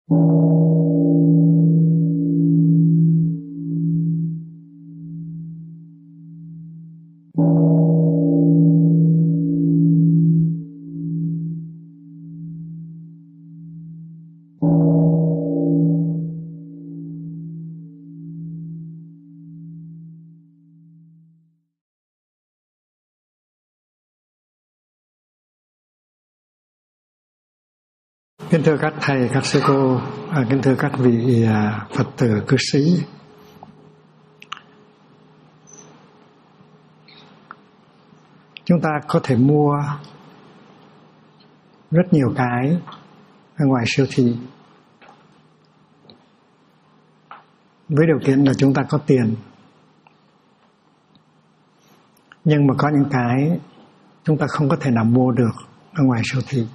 Kính thưa các thầy, các sư cô, kính thưa các vị Phật tử cư sĩ. Chúng ta có thể mua rất nhiều cái ở ngoài siêu thị với điều kiện là chúng ta có tiền. Nhưng mà có những cái chúng ta không có thể nào mua được ở ngoài siêu thị.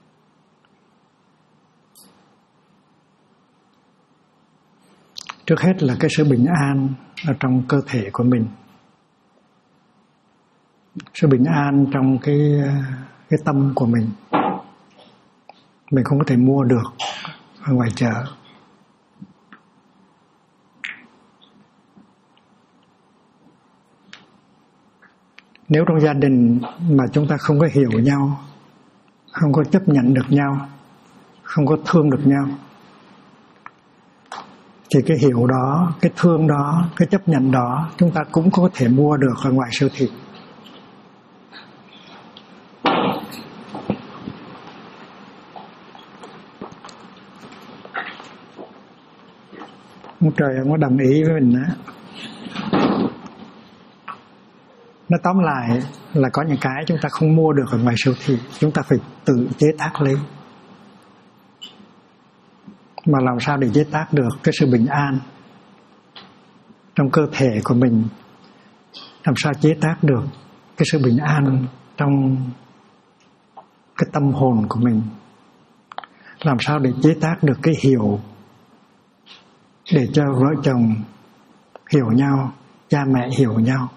Trước hết là cái sự bình an ở trong cơ thể của mình. Sự bình an trong cái tâm của mình. Mình không có thể mua được ở ngoài chợ. Nếu trong gia đình mà chúng ta không có hiểu nhau, không có chấp nhận được nhau, không có thương được nhau, thì cái hiểu đó, cái thương đó, cái chấp nhận đó chúng ta cũng có thể mua được ở ngoài siêu thị. Ông trời không có đồng ý với mình á. Nó tóm lại là có những cái chúng ta không mua được ở ngoài siêu thị, chúng ta phải tự chế tác lấy. Mà làm sao để chế tác được cái sự bình an trong cơ thể của mình, làm sao chế tác được cái sự bình an trong cái tâm hồn của mình, làm sao để chế tác được cái hiểu để cho vợ chồng hiểu nhau, cha mẹ hiểu nhau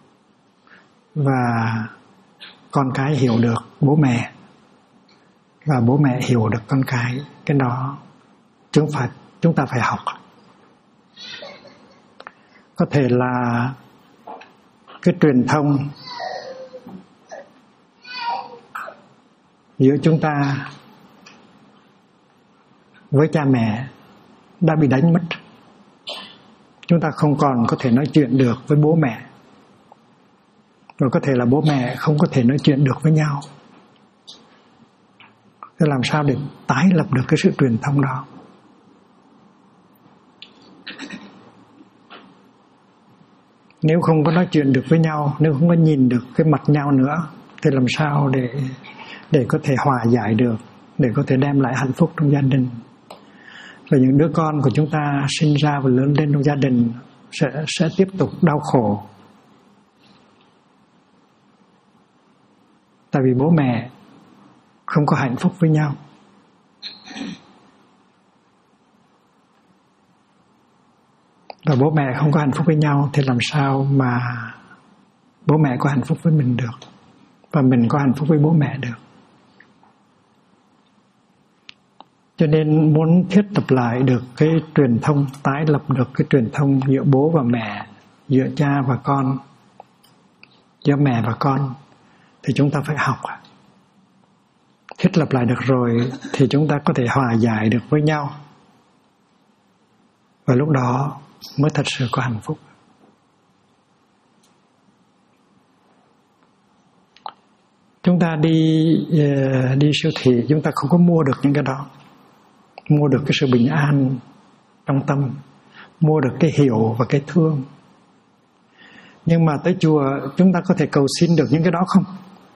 và con cái hiểu được bố mẹ và bố mẹ hiểu được con cái. Cái đó chúng ta phải học. Có thể là cái truyền thông giữa chúng ta với cha mẹ đã bị đánh mất. Chúng ta không còn có thể nói chuyện được với bố mẹ. Rồi có thể là bố mẹ không có thể nói chuyện được với nhau. Thế làm sao để tái lập được cái sự truyền thông đó? Nếu không có nói chuyện được với nhau, nếu không có nhìn được cái mặt nhau nữa, thì làm sao để có thể hòa giải được, để có thể đem lại hạnh phúc trong gia đình. Và những đứa con của chúng ta sinh ra và lớn lên trong gia đình sẽ tiếp tục đau khổ. Tại vì bố mẹ không có hạnh phúc với nhau. Và bố mẹ không có hạnh phúc với nhau thì làm sao mà bố mẹ có hạnh phúc với mình được, và mình có hạnh phúc với bố mẹ được. Cho nên muốn thiết lập lại được cái truyền thông, tái lập được cái truyền thông giữa bố và mẹ, giữa cha và con, giữa mẹ và con, thì chúng ta phải học. Thiết lập lại được rồi thì chúng ta có thể hòa giải được với nhau. Và lúc đó mới thật sự có hạnh phúc. Chúng ta đi siêu thị, chúng ta không có mua được những cái đó. Mua được cái sự bình an trong tâm, mua được cái hiểu và cái thương. Nhưng mà tới chùa chúng ta có thể cầu xin được những cái đó không?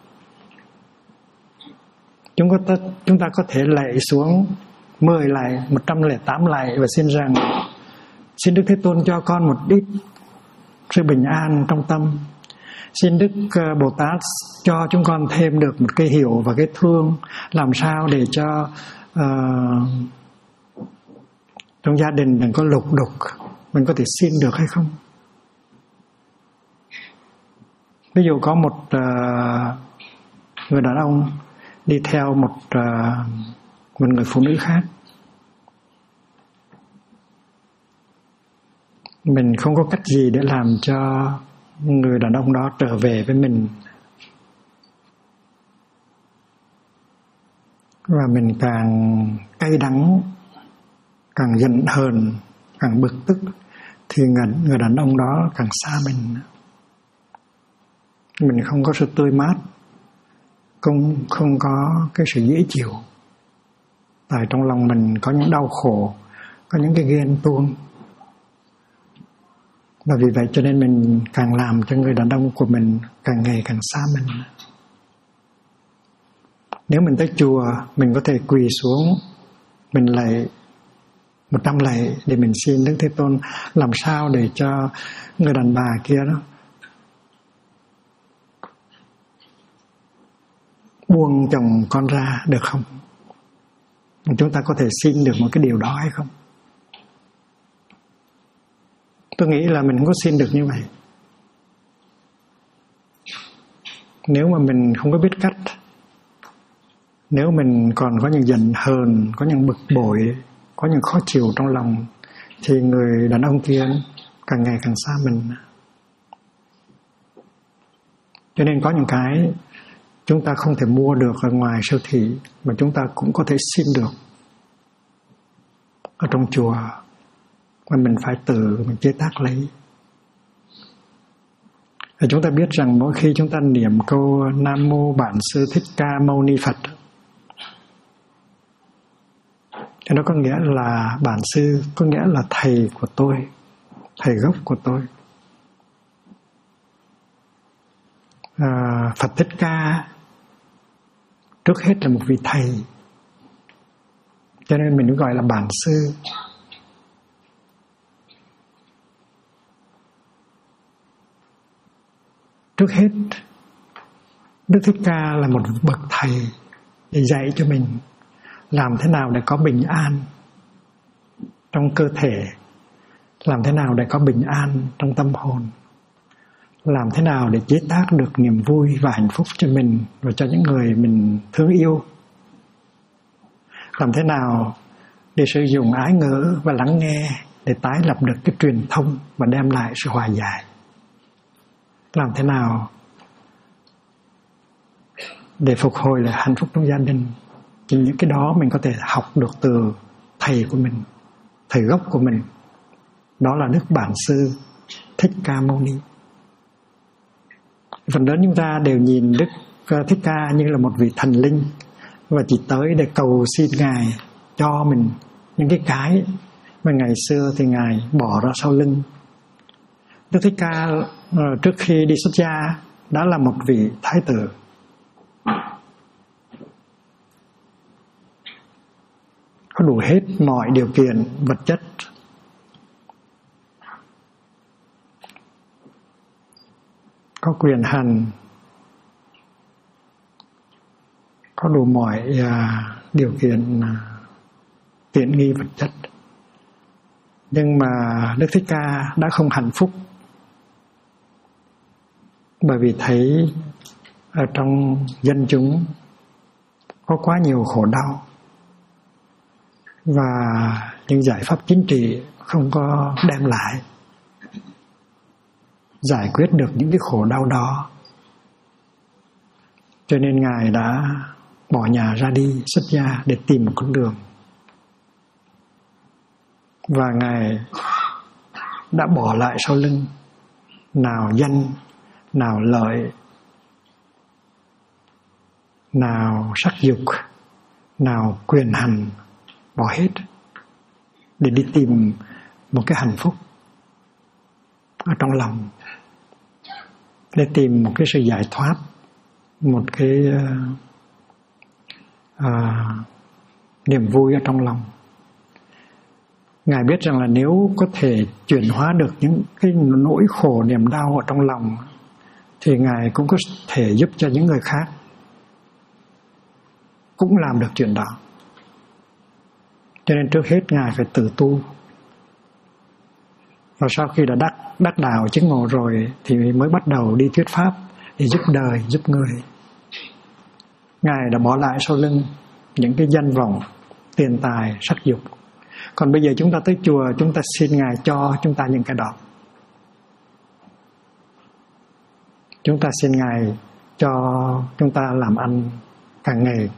Chúng ta có thể lạy xuống 10 lạy, 108 lạy và xin rằng: xin Đức Thế Tôn cho con một ít sự bình an trong tâm. Xin Đức Bồ Tát cho chúng con thêm được một cái hiểu và cái thương, làm sao để cho trong gia đình đừng có lục đục. Mình có thể xin được hay không? Ví dụ có một người đàn ông đi theo một người phụ nữ khác, Mình không có cách gì để làm cho người đàn ông đó trở về với mình. Và mình càng cay đắng, càng giận hờn, càng bực tức thì người đàn ông đó càng xa mình. Mình không có sự tươi mát, không có cái sự dễ chịu. Tại trong lòng mình có những đau khổ, có những cái ghen tuông. Và vì vậy cho nên mình càng làm cho người đàn ông của mình càng ngày càng xa mình. Nếu mình tới chùa, mình có thể quỳ xuống, mình lạy 100 lạy để mình xin Đức Thế Tôn làm sao để cho người đàn bà kia đó buông chồng con ra được không? Chúng ta có thể xin được một cái điều đó hay không? Tôi nghĩ là mình không có xin được như vậy. Nếu mà mình không có biết cách, nếu mình còn có những giận hờn, có những bực bội, có những khó chịu trong lòng, thì người đàn ông kia càng ngày càng xa mình. Cho nên có những cái chúng ta không thể mua được ở ngoài siêu thị, mà chúng ta cũng có thể xin được ở trong chùa, mà mình phải tự mình chế tác lấy. Và chúng ta biết rằng mỗi khi chúng ta niệm câu Nam Mô Bản Sư Thích Ca Mâu Ni Phật, thì nó có nghĩa là bản sư, có nghĩa là thầy của tôi, thầy gốc của tôi. Phật Thích Ca trước hết là một vị thầy, cho nên mình gọi là bản sư. Trước hết, Đức Thích Ca là một bậc thầy để dạy cho mình làm thế nào để có bình an trong cơ thể, làm thế nào để có bình an trong tâm hồn, làm thế nào để chế tác được niềm vui và hạnh phúc cho mình và cho những người mình thương yêu, làm thế nào để sử dụng ái ngữ và lắng nghe để tái lập được cái truyền thông và đem lại sự hòa giải, làm thế nào để phục hồi lại hạnh phúc trong gia đình. Thì những cái đó mình có thể học được từ thầy của mình, thầy gốc của mình, đó là Đức Bản Sư Thích Ca Mâu Ni. Phần lớn chúng ta đều nhìn Đức Thích Ca như là một vị thần linh và chỉ tới để cầu xin Ngài cho mình những cái mà ngày xưa thì Ngài bỏ ra sau lưng. Đức Thích Ca trước khi đi xuất gia đã là một vị thái tử. Có đủ hết mọi điều kiện vật chất, có quyền hành, có đủ mọi điều kiện tiện nghi vật chất. Nhưng mà Đức Thích Ca đã không hạnh phúc, bởi vì thấy ở trong dân chúng có quá nhiều khổ đau và những giải pháp chính trị không có đem lại giải quyết được những cái khổ đau đó. Cho nên Ngài đã bỏ nhà ra đi xuất gia để tìm một con đường. Và Ngài đã bỏ lại sau lưng nào danh, nào lợi, nào sắc dục, nào quyền hành, bỏ hết để đi tìm một cái hạnh phúc ở trong lòng, để tìm một cái sự giải thoát, một cái niềm vui ở trong lòng. Ngài biết rằng là nếu có thể chuyển hóa được những cái nỗi khổ niềm đau ở trong lòng thì Ngài cũng có thể giúp cho những người khác cũng làm được chuyện đó. Cho nên trước hết Ngài phải tự tu. Và sau khi đã đắc đạo chứng ngộ rồi thì mới bắt đầu đi thuyết pháp để giúp đời, giúp người. Ngài đã bỏ lại sau lưng những cái danh vọng, tiền tài, sắc dục. Còn bây giờ chúng ta tới chùa, chúng ta xin Ngài cho chúng ta những cái đó. Chúng ta xin Ngài cho chúng ta làm ăn càng ngày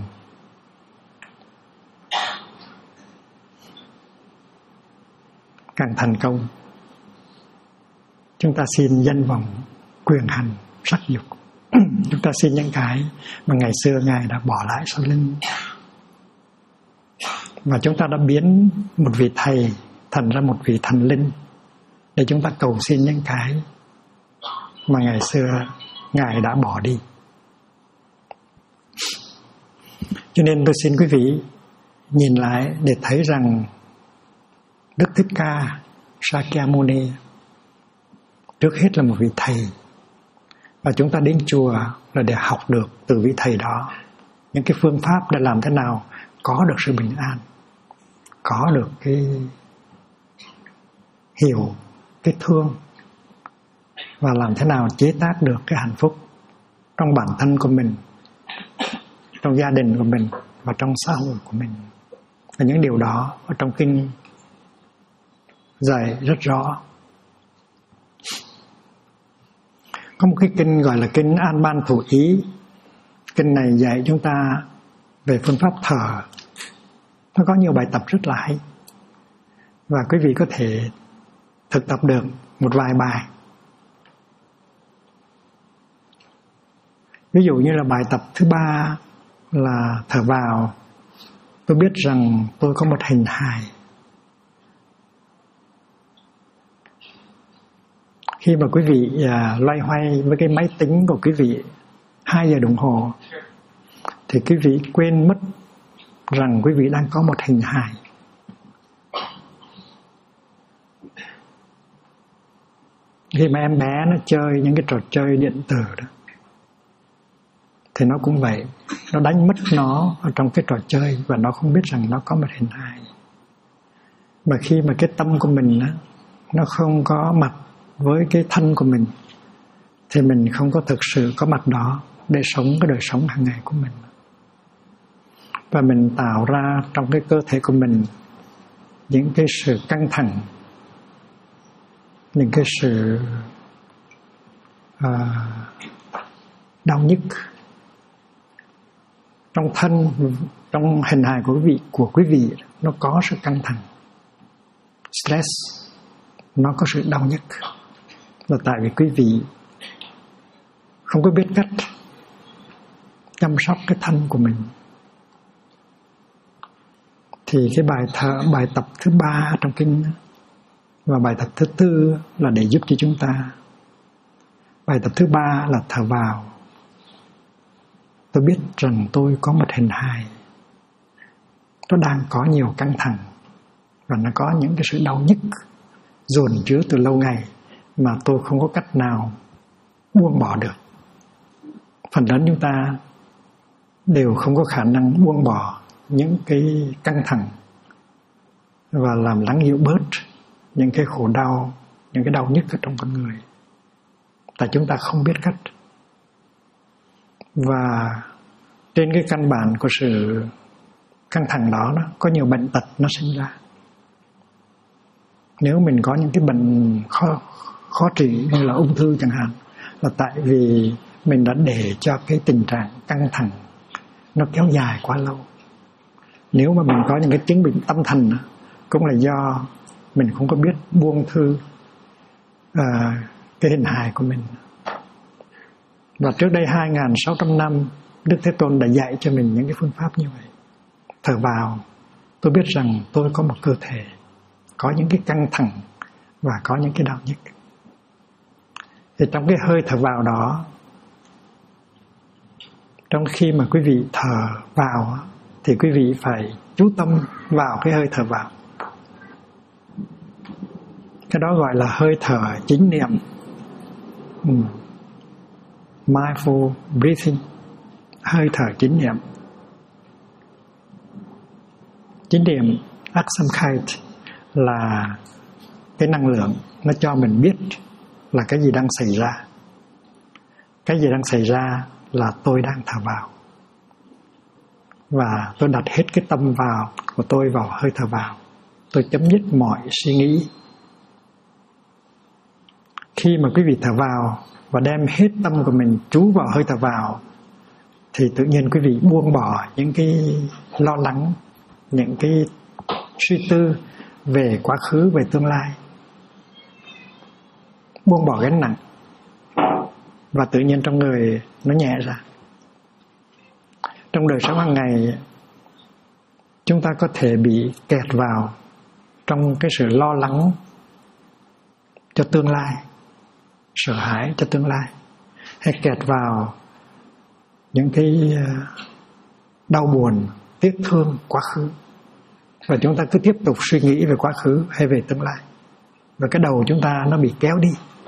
càng thành công. Chúng ta xin danh vọng, quyền hành, sắc dục. Chúng ta xin những cái mà ngày xưa Ngài đã bỏ lại sau lưng. Và chúng ta đã biến một vị thầy thành ra một vị thần linh để chúng ta cầu xin những cái mà ngày xưa Ngài đã bỏ đi. Cho nên tôi xin quý vị nhìn lại để thấy rằng Đức Thích Ca Sakyamuni trước hết là một vị thầy, và chúng ta đến chùa là để học được từ vị thầy đó những cái phương pháp để làm thế nào có được sự bình an, có được cái hiểu, cái thương, và làm thế nào chế tác được cái hạnh phúc trong bản thân của mình, trong gia đình của mình và trong xã hội của mình. Và những điều đó ở trong kinh dạy rất rõ. Có một cái kinh gọi là kinh An Ban Thủ Ý. Kinh này dạy chúng ta về phương pháp thở. Nó có nhiều bài tập rất là hay, và quý vị có thể thực tập được một vài bài. Ví dụ như là bài tập thứ 3 là thở vào, tôi biết rằng tôi có một hình hài. Khi mà quý vị loay hoay với cái máy tính của quý vị 2 giờ đồng hồ thì quý vị quên mất rằng quý vị đang có một hình hài. Khi mà em bé nó chơi những cái trò chơi điện tử đó thì nó cũng vậy, nó đánh mất nó ở trong cái trò chơi và nó không biết rằng nó có một hình hài. Mà khi mà cái tâm của mình nó không có mặt với cái thân của mình thì mình không có thực sự có mặt đó để sống cái đời sống hàng ngày của mình. Và mình tạo ra trong cái cơ thể của mình những cái sự căng thẳng, những cái sự đau nhức trong thân, trong hình hài của quý vị nó có sự căng thẳng, stress, nó có sự đau nhức, là tại vì quý vị không có biết cách chăm sóc cái thân của mình. Thì cái bài tập thứ 3 trong kinh và bài tập thứ 4 là để giúp cho chúng ta. Bài tập thứ 3 là thở vào, tôi biết rằng tôi có một hình hài, nó đang có nhiều căng thẳng và nó có những cái sự đau nhức dồn chứa từ lâu ngày mà tôi không có cách nào buông bỏ được. Phần lớn chúng ta đều không có khả năng buông bỏ những cái căng thẳng và làm lắng dịu bớt những cái khổ đau, những cái đau nhức ở trong con người. Tại chúng ta không biết cách. Và trên cái căn bản của sự căng thẳng đó, có nhiều bệnh tật nó sinh ra. Nếu mình có những cái bệnh khó trị như là ung thư chẳng hạn, là tại vì mình đã để cho cái tình trạng căng thẳng nó kéo dài quá lâu. Nếu mà mình có những cái chứng bệnh tâm thần cũng là do mình không có biết buông thư cái hình hài của mình. Và trước đây 2.600 năm Đức Thế Tôn đã dạy cho mình những cái phương pháp như vậy. Thở vào, tôi biết rằng tôi có một cơ thể có những cái căng thẳng và có những cái đau nhức. Thì trong cái hơi thở vào đó, trong khi mà quý vị thở vào thì quý vị phải chú tâm vào cái hơi thở vào. Cái đó gọi là hơi thở chính niệm, mindful breathing, hơi thở chính niệm. Chính niệm Aksamkheit là cái năng lượng nó cho mình biết là cái gì đang xảy ra. Cái gì đang xảy ra là tôi đang thở vào, và tôi đặt hết cái tâm vào của tôi vào hơi thở vào. tôi chấm dứt mọi suy nghĩ. Khi mà quý vị thở vào và đem hết tâm của mình trú vào hơi thở vào, thì tự nhiên quý vị buông bỏ những cái lo lắng, những cái suy tư về quá khứ, về tương lai, buông bỏ gánh nặng, và tự nhiên trong người nó nhẹ ra. Trong đời sống hàng ngày, chúng ta có thể bị kẹt vào trong cái sự lo lắng cho tương lai, sợ hãi cho tương lai, hay kẹt vào những cái đau buồn, tiếc thương quá khứ, và chúng ta cứ tiếp tục suy nghĩ về quá khứ hay về tương lai, và cái đầu chúng ta nó bị kéo đi,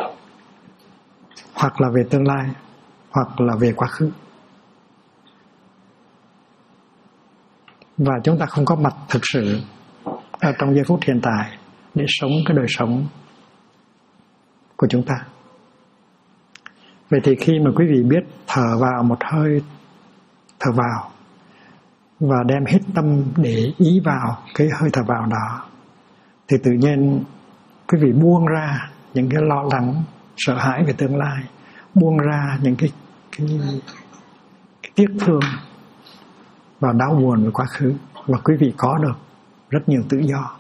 hoặc là về tương lai hoặc là về quá khứ, và chúng ta không có mặt thực sự ở trong giây phút hiện tại để sống cái đời sống của chúng ta. Vậy thì khi mà quý vị biết thở vào một hơi thở vào và đem hết tâm để ý vào cái hơi thở vào đó, thì tự nhiên quý vị buông ra những cái lo lắng, sợ hãi về tương lai, buông ra những cái tiếc thương và đau buồn về quá khứ, và quý vị có được rất nhiều tự do.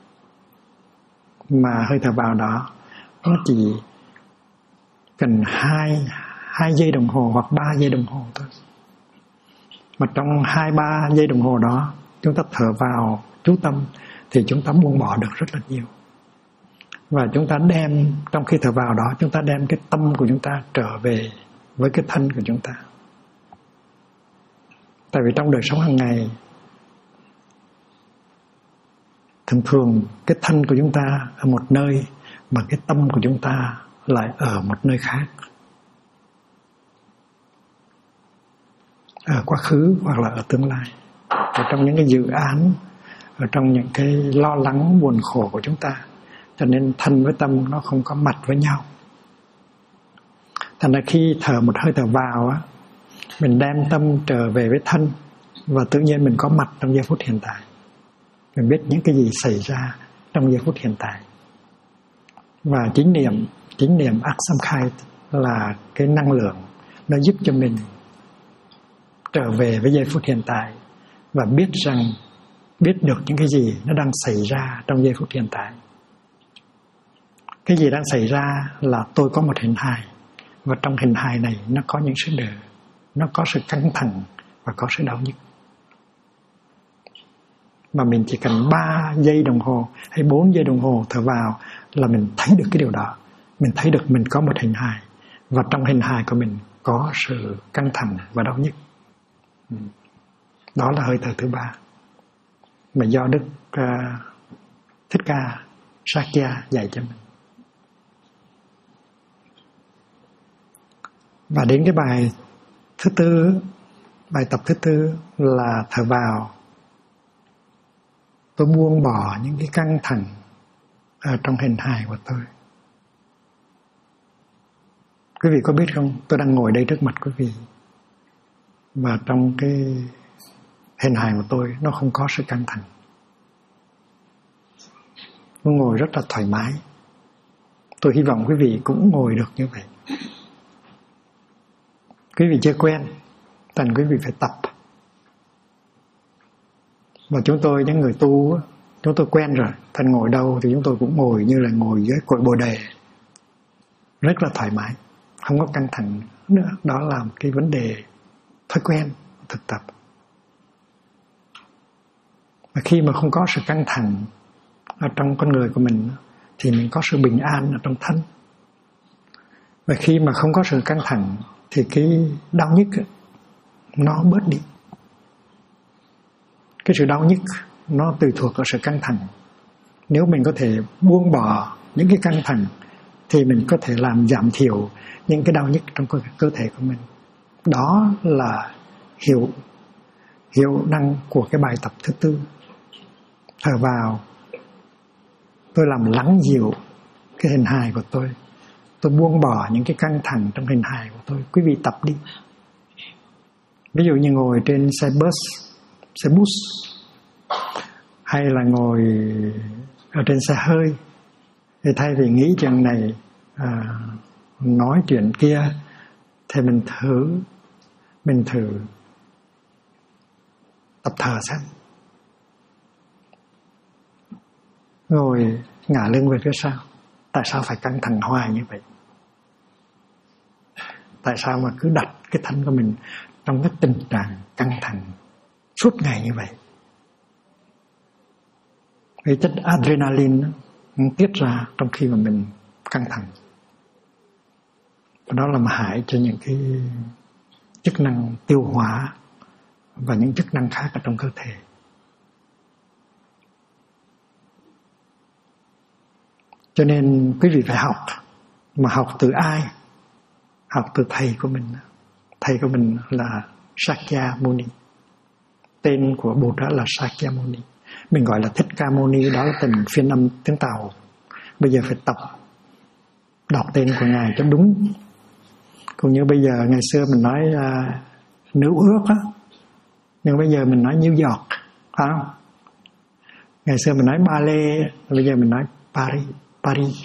Mà hơi thở vào đó nó chỉ cần 2 giây đồng hồ hoặc 3 giây đồng hồ thôi. Mà trong 2-3 giây đồng hồ đó, chúng ta thở vào chú tâm thì chúng ta buông bỏ được rất là nhiều. Và chúng ta đem, trong khi thở vào đó, chúng ta đem cái tâm của chúng ta trở về với cái thân của chúng ta. Tại vì trong đời sống hàng ngày, thường cái thân của chúng ta ở một nơi, mà cái tâm của chúng ta lại ở một nơi khác, ở quá khứ hoặc là ở tương lai, ở trong những cái dự án, ở trong những cái lo lắng buồn khổ của chúng ta. Cho nên thân với tâm nó không có mặt với nhau. Thành ra khi thở một hơi thở vào á, mình đem tâm trở về với thân, và tự nhiên mình có mặt trong giây phút hiện tại. Mình biết những cái gì xảy ra trong giây phút hiện tại. Và chính niệm Asamkhai là cái năng lượng nó giúp cho mình trở về với giây phút hiện tại, và biết được những cái gì nó đang xảy ra trong giây phút hiện tại. Cái gì đang xảy ra là tôi có một hình hài, và trong hình hài này nó có những sự đời, nó có sự căng thẳng và có sự đau nhức. Mà mình chỉ cần 3 giây đồng hồ hay 4 giây đồng hồ thở vào là mình thấy được cái điều đó. Mình thấy được mình có một hình hài, và trong hình hài của mình có sự căng thẳng và đau nhức. Đó là hơi thở thứ 3 mà do Đức Thích Ca Sakya dạy cho mình. Và đến cái bài thứ 4, bài tập thứ 4 là thở vào. Tôi buông bỏ những cái căng thẳng ở trong hình hài của tôi. Quý vị có biết không, tôi đang ngồi đây trước mặt quý vị, và trong cái hình hài của tôi nó không có sự căng thẳng. Tôi ngồi rất là thoải mái. Tôi hy vọng quý vị cũng ngồi được như vậy. Quý vị chưa quen, thành quý vị phải tập. Và chúng tôi, những người tu, chúng tôi quen rồi. Thành ngồi đâu thì chúng tôi cũng ngồi như là ngồi dưới cội Bồ Đề, rất là thoải mái, không có căng thẳng nữa. Đó là một cái vấn đề thói quen, thực tập. Và khi mà không có sự căng thẳng ở trong con người của mình, thì mình có sự bình an ở trong thân. Và khi mà không có sự căng thẳng thì cái đau nhức nó bớt đi. Cái sự đau nhức nó tùy thuộc vào sự căng thẳng. Nếu mình có thể buông bỏ những cái căng thẳng thì mình có thể làm giảm thiểu những cái đau nhức trong cơ thể của mình. Đó là hiệu năng của cái bài tập thứ 4. Thở vào, tôi làm lắng dịu cái hình hài của tôi. Tôi buông bỏ những cái căng thẳng trong hình hài của tôi. Quý vị tập đi. Ví dụ như ngồi trên xe bus hay là ngồi ở trên xe hơi, thì thay vì nghĩ chuyện này nói chuyện kia, thì mình thử tập thở xem. Ngồi ngả lưng về phía sau. Tại sao phải căng thẳng hoài như vậy? Tại sao mà cứ đặt cái thân của mình trong cái tình trạng căng thẳng suốt ngày như vậy? Cái chất adrenaline nó tiết ra trong khi mà mình căng thẳng. Và đó làm hại cho những cái chức năng tiêu hóa và những chức năng khác ở trong cơ thể. Cho nên quý vị phải học. Mà học từ ai? Học từ thầy của mình. Thầy của mình là Sakyamuni. Tên của Bụt đó là Sakyamuni. Mình gọi là Thích Ca Mâu Ni, đó là tình phiên âm tiếng Tàu. Bây giờ phải tập đọc tên của Ngài cho đúng. Cũng như bây giờ ngày xưa mình nói New York á, nhưng bây giờ mình nói New York, phải không? Ngày xưa mình nói Ba Lê, bây giờ mình nói Paris.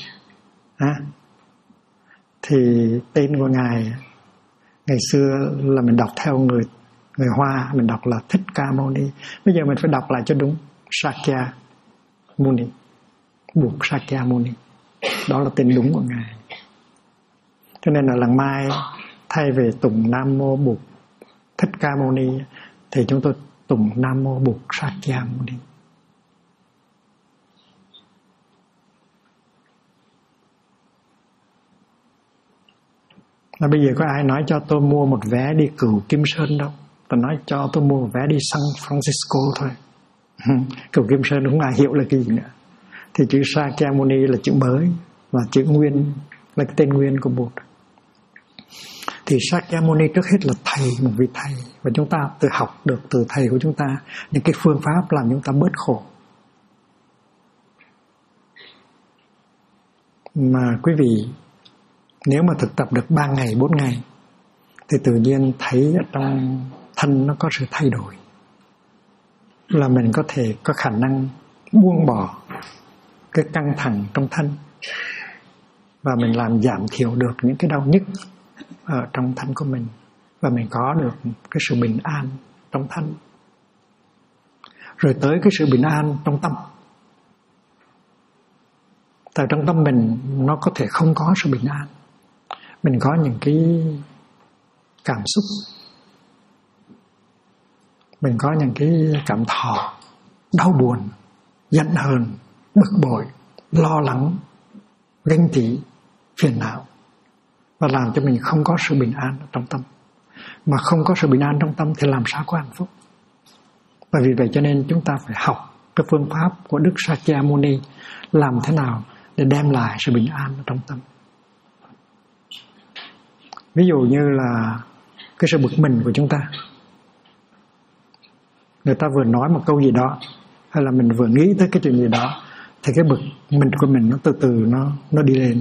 Thì tên của Ngài ngày xưa là mình đọc theo người Hoa, mình đọc là Thích Ca Mâu Ni. Bây giờ mình phải đọc lại cho đúng, Sakyamuni, Bụt Sakyamuni. Đó là tên đúng của Ngài. Cho nên là lần mai thay vì tụng Nam Mô Bụt Thích Ca Mâu Ni thì chúng tôi tụng Nam Mô Bụt Sakyamuni. Là bây giờ có ai nói cho tôi mua một vé đi Cửu Kim Sơn đâu. Tôi nói cho tôi mua một vé đi San Francisco thôi. Cửu Kim Sơn không ai hiểu là cái gì nữa. Thì chữ Sakyamuni là chữ mới, và chữ nguyên là cái tên nguyên của Bụt. Thì Sakyamuni trước hết là thầy, một vị thầy. Và chúng ta tự học được từ thầy của chúng ta những cái phương pháp làm chúng ta bớt khổ. Mà quý vị nếu mà thực tập được 3 ngày, 4 ngày thì tự nhiên thấy ở trong thân nó có sự thay đổi. Là mình có thể có khả năng buông bỏ cái căng thẳng trong thân. Và mình làm giảm thiểu được những cái đau nhức ở trong thân của mình. Và mình có được cái sự bình an trong thân. Rồi tới cái sự bình an trong tâm. Tại trong tâm mình nó có thể không có sự bình an. Mình có những cái cảm xúc, mình có những cái cảm thọ đau buồn, giận hờn, bực bội, lo lắng, ganh tị, phiền não, và làm cho mình không có sự bình an trong tâm. Mà không có sự bình an trong tâm thì làm sao có hạnh phúc? Và vì vậy cho nên chúng ta phải học cái phương pháp của Đức Sakyamuni làm thế nào để đem lại sự bình an trong tâm. Ví dụ như là cái sự bực mình của chúng ta. Người ta vừa nói một câu gì đó, hay là mình vừa nghĩ tới cái chuyện gì đó, thì cái bực mình của mình nó từ từ nó đi lên.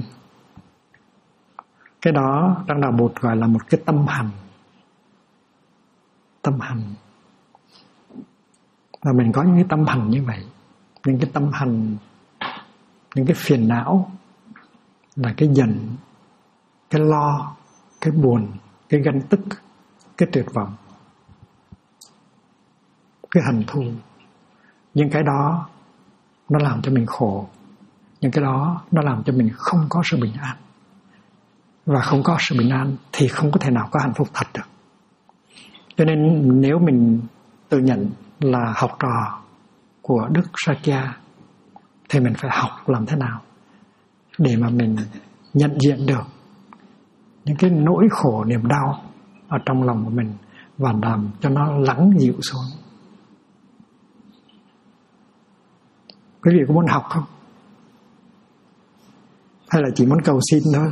Cái đó trong đạo Bụt gọi là một cái tâm hành. Tâm hành. Và mình có những cái tâm hành như vậy. Những cái tâm hành, những cái phiền não là cái giận, cái lo, cái buồn, cái ganh tức, cái tuyệt vọng, cái hận thù. Những cái đó nó làm cho mình khổ. Những cái đó nó làm cho mình không có sự bình an. Và không có sự bình an thì không có thể nào có hạnh phúc thật được. Cho nên nếu mình tự nhận là học trò của Đức Sakya thì mình phải học làm thế nào để mà mình nhận diện được những cái nỗi khổ niềm đau ở trong lòng của mình và làm cho nó lắng dịu xuống. Quý vị có muốn học không? Hay là chỉ muốn cầu xin thôi?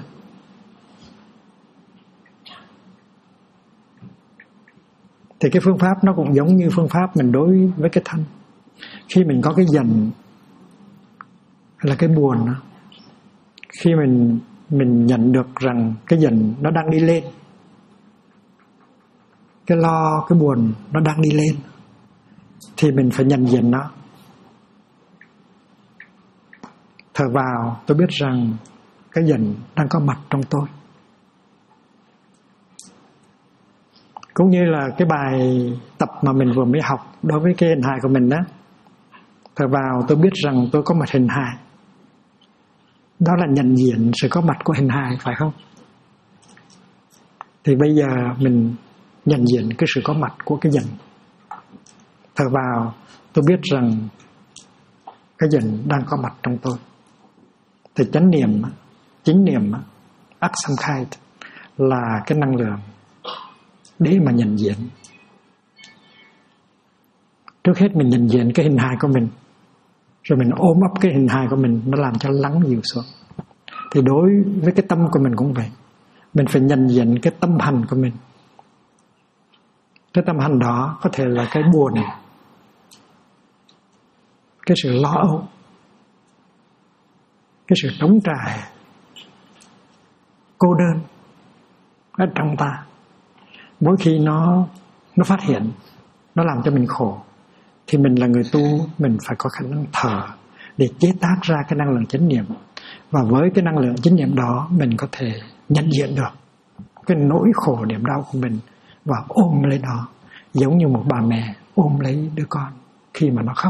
Thì cái phương pháp nó cũng giống như phương pháp mình đối với cái thân. Khi mình có cái giận hay là cái buồn, khi mình nhận được rằng cái giận nó đang đi lên, cái lo, cái buồn nó đang đi lên, thì mình phải nhận diện nó. Thở vào tôi biết rằng cái dần đang có mặt trong tôi. Cũng như là cái bài tập mà mình vừa mới học đối với cái hình hài của mình đó. Thở vào tôi biết rằng tôi có mặt hình hài. Đó là nhận diện sự có mặt của hình hài, phải không? Thì bây giờ mình nhận diện cái sự có mặt của cái dần. Thở vào tôi biết rằng cái dần đang có mặt trong tôi. Thì chánh niệm, chính niệm, Achtsamkeit là cái năng lượng để mà nhận diện. Trước hết mình nhận diện cái hình hài của mình, rồi mình ôm ấp cái hình hài của mình, nó làm cho lắng dịu xuống. Thì đối với cái tâm của mình cũng vậy. Mình phải nhận diện cái tâm hành của mình. Cái tâm hành đó có thể là cái buồn, cái sự lo âu, cái sự trống trải, cô đơn ở trong ta. Mỗi khi nó phát hiện, nó làm cho mình khổ, thì mình là người tu, mình phải có khả năng thở để chế tác ra cái năng lượng chánh niệm. Và với cái năng lượng chánh niệm đó, mình có thể nhận diện được cái nỗi khổ niềm đau của mình và ôm lấy nó, giống như một bà mẹ ôm lấy đứa con khi mà nó khóc.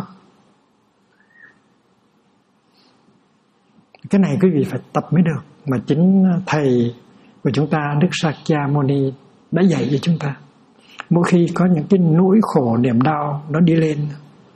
Cái này quý vị phải tập mới được, mà chính thầy của chúng ta Đức Sakyamuni đã dạy cho chúng ta. Mỗi khi có những cái nỗi khổ niềm đau nó đi lên,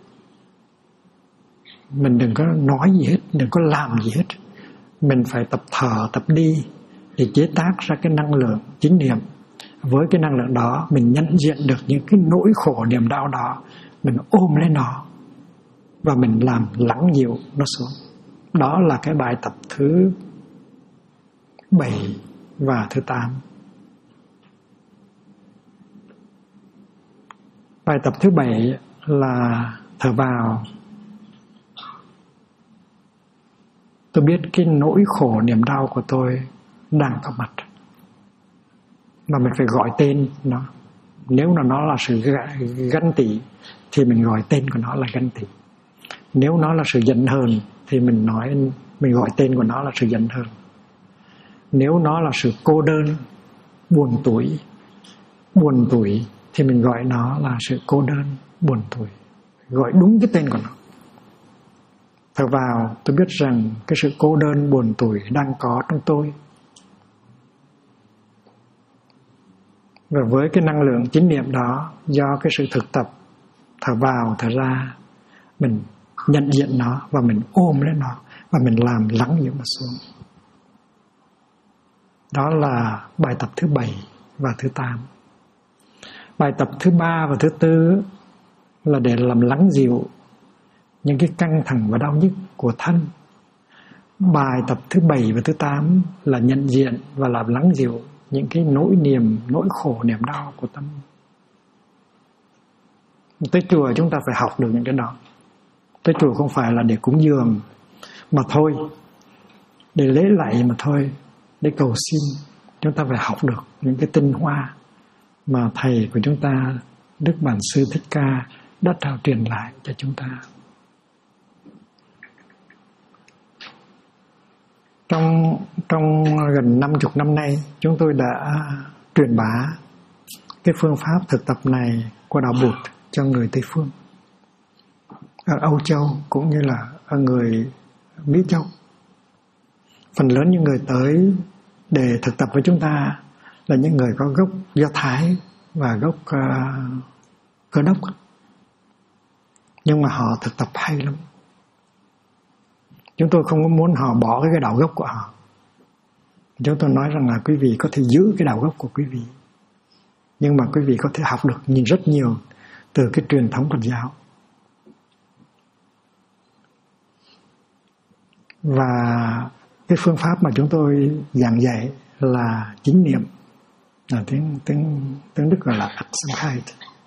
mình đừng có nói gì hết, đừng có làm gì hết. Mình phải tập thở, tập đi để chế tác ra cái năng lượng chính niệm. Với cái năng lượng đó, mình nhận diện được những cái nỗi khổ niềm đau đó, mình ôm lấy nó và mình làm lắng dịu nó xuống. Đó là cái bài tập thứ 7 và thứ 8. Bài tập thứ 7 là thở vào. Tôi biết cái nỗi khổ niềm đau của tôi đang có mặt, mà mình phải gọi tên nó. Nếu nó là sự ganh tị thì mình gọi tên của nó là ganh tị. Nếu nó là sự giận hờn thì mình gọi tên của nó là sự giận hờn. Nếu nó là sự cô đơn, buồn tủi thì mình gọi nó là sự cô đơn, buồn tủi. Gọi đúng cái tên của nó. Thở vào, tôi biết rằng cái sự cô đơn, buồn tủi đang có trong tôi. Và với cái năng lượng chính niệm đó, do cái sự thực tập thở vào, thở ra, mình nhận diện nó và mình ôm lấy nó và mình làm lắng dịu nó xuống. Đó là bài tập thứ 7 và thứ 8. Bài tập thứ 3 và thứ 4 là để làm lắng dịu những cái căng thẳng và đau nhức của thân. Bài tập thứ 7 và thứ 8 là nhận diện và làm lắng dịu những cái nỗi khổ, niềm đau của tâm. Tới chùa chúng ta phải học được những cái đó. Tới chùa không phải là để cúng dường mà thôi, để lễ lạy mà thôi, để cầu xin. Chúng ta phải học được những cái tinh hoa mà thầy của chúng ta, Đức Bản Sư Thích Ca đã trao truyền lại cho chúng ta. Trong gần 50 năm nay, chúng tôi đã truyền bá cái phương pháp thực tập này của Đạo Bụt cho người Tây Phương, ở Âu Châu cũng như là ở người Mỹ Châu. Phần lớn những người tới để thực tập với chúng ta là những người có gốc Do Thái và gốc Cơ Đốc. Nhưng mà họ thực tập hay lắm. Chúng tôi không có muốn họ bỏ cái đạo gốc của họ. Chúng tôi nói rằng là quý vị có thể giữ cái đạo gốc của quý vị, nhưng mà quý vị có thể học được rất nhiều từ cái truyền thống Phật giáo. Và cái phương pháp mà chúng tôi giảng dạy là chính niệm, là tiếng Đức gọi là Achtsamkeit.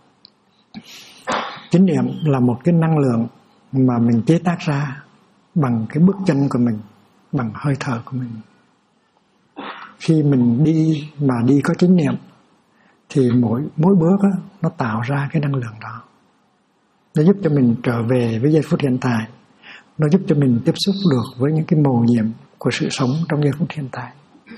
Chính niệm là một cái năng lượng mà mình chế tác ra bằng cái bước chân của mình, bằng hơi thở của mình. Khi mình đi mà đi có chính niệm thì mỗi bước đó, nó tạo ra cái năng lượng đó. Nó giúp cho mình trở về với giây phút hiện tại nó giúp cho mình tiếp xúc được với những cái mầu nhiệm của sự sống trong giây phút hiện tại.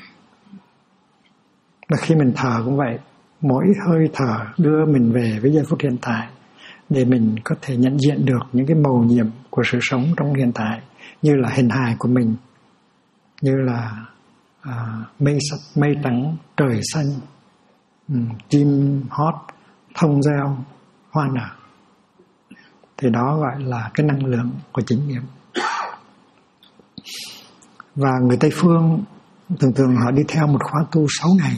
Và khi mình thở cũng vậy, mỗi hơi thở đưa mình về với giây phút hiện tại để mình có thể nhận diện được những cái mầu nhiệm của sự sống trong hiện tại, như là hình hài của mình, như là mây sắc, mây trắng, trời xanh, chim hót, thông reo, hoa nở. Thì đó gọi là cái năng lượng của chánh niệm. Và người Tây Phương thường họ đi theo một khóa tu 6 ngày.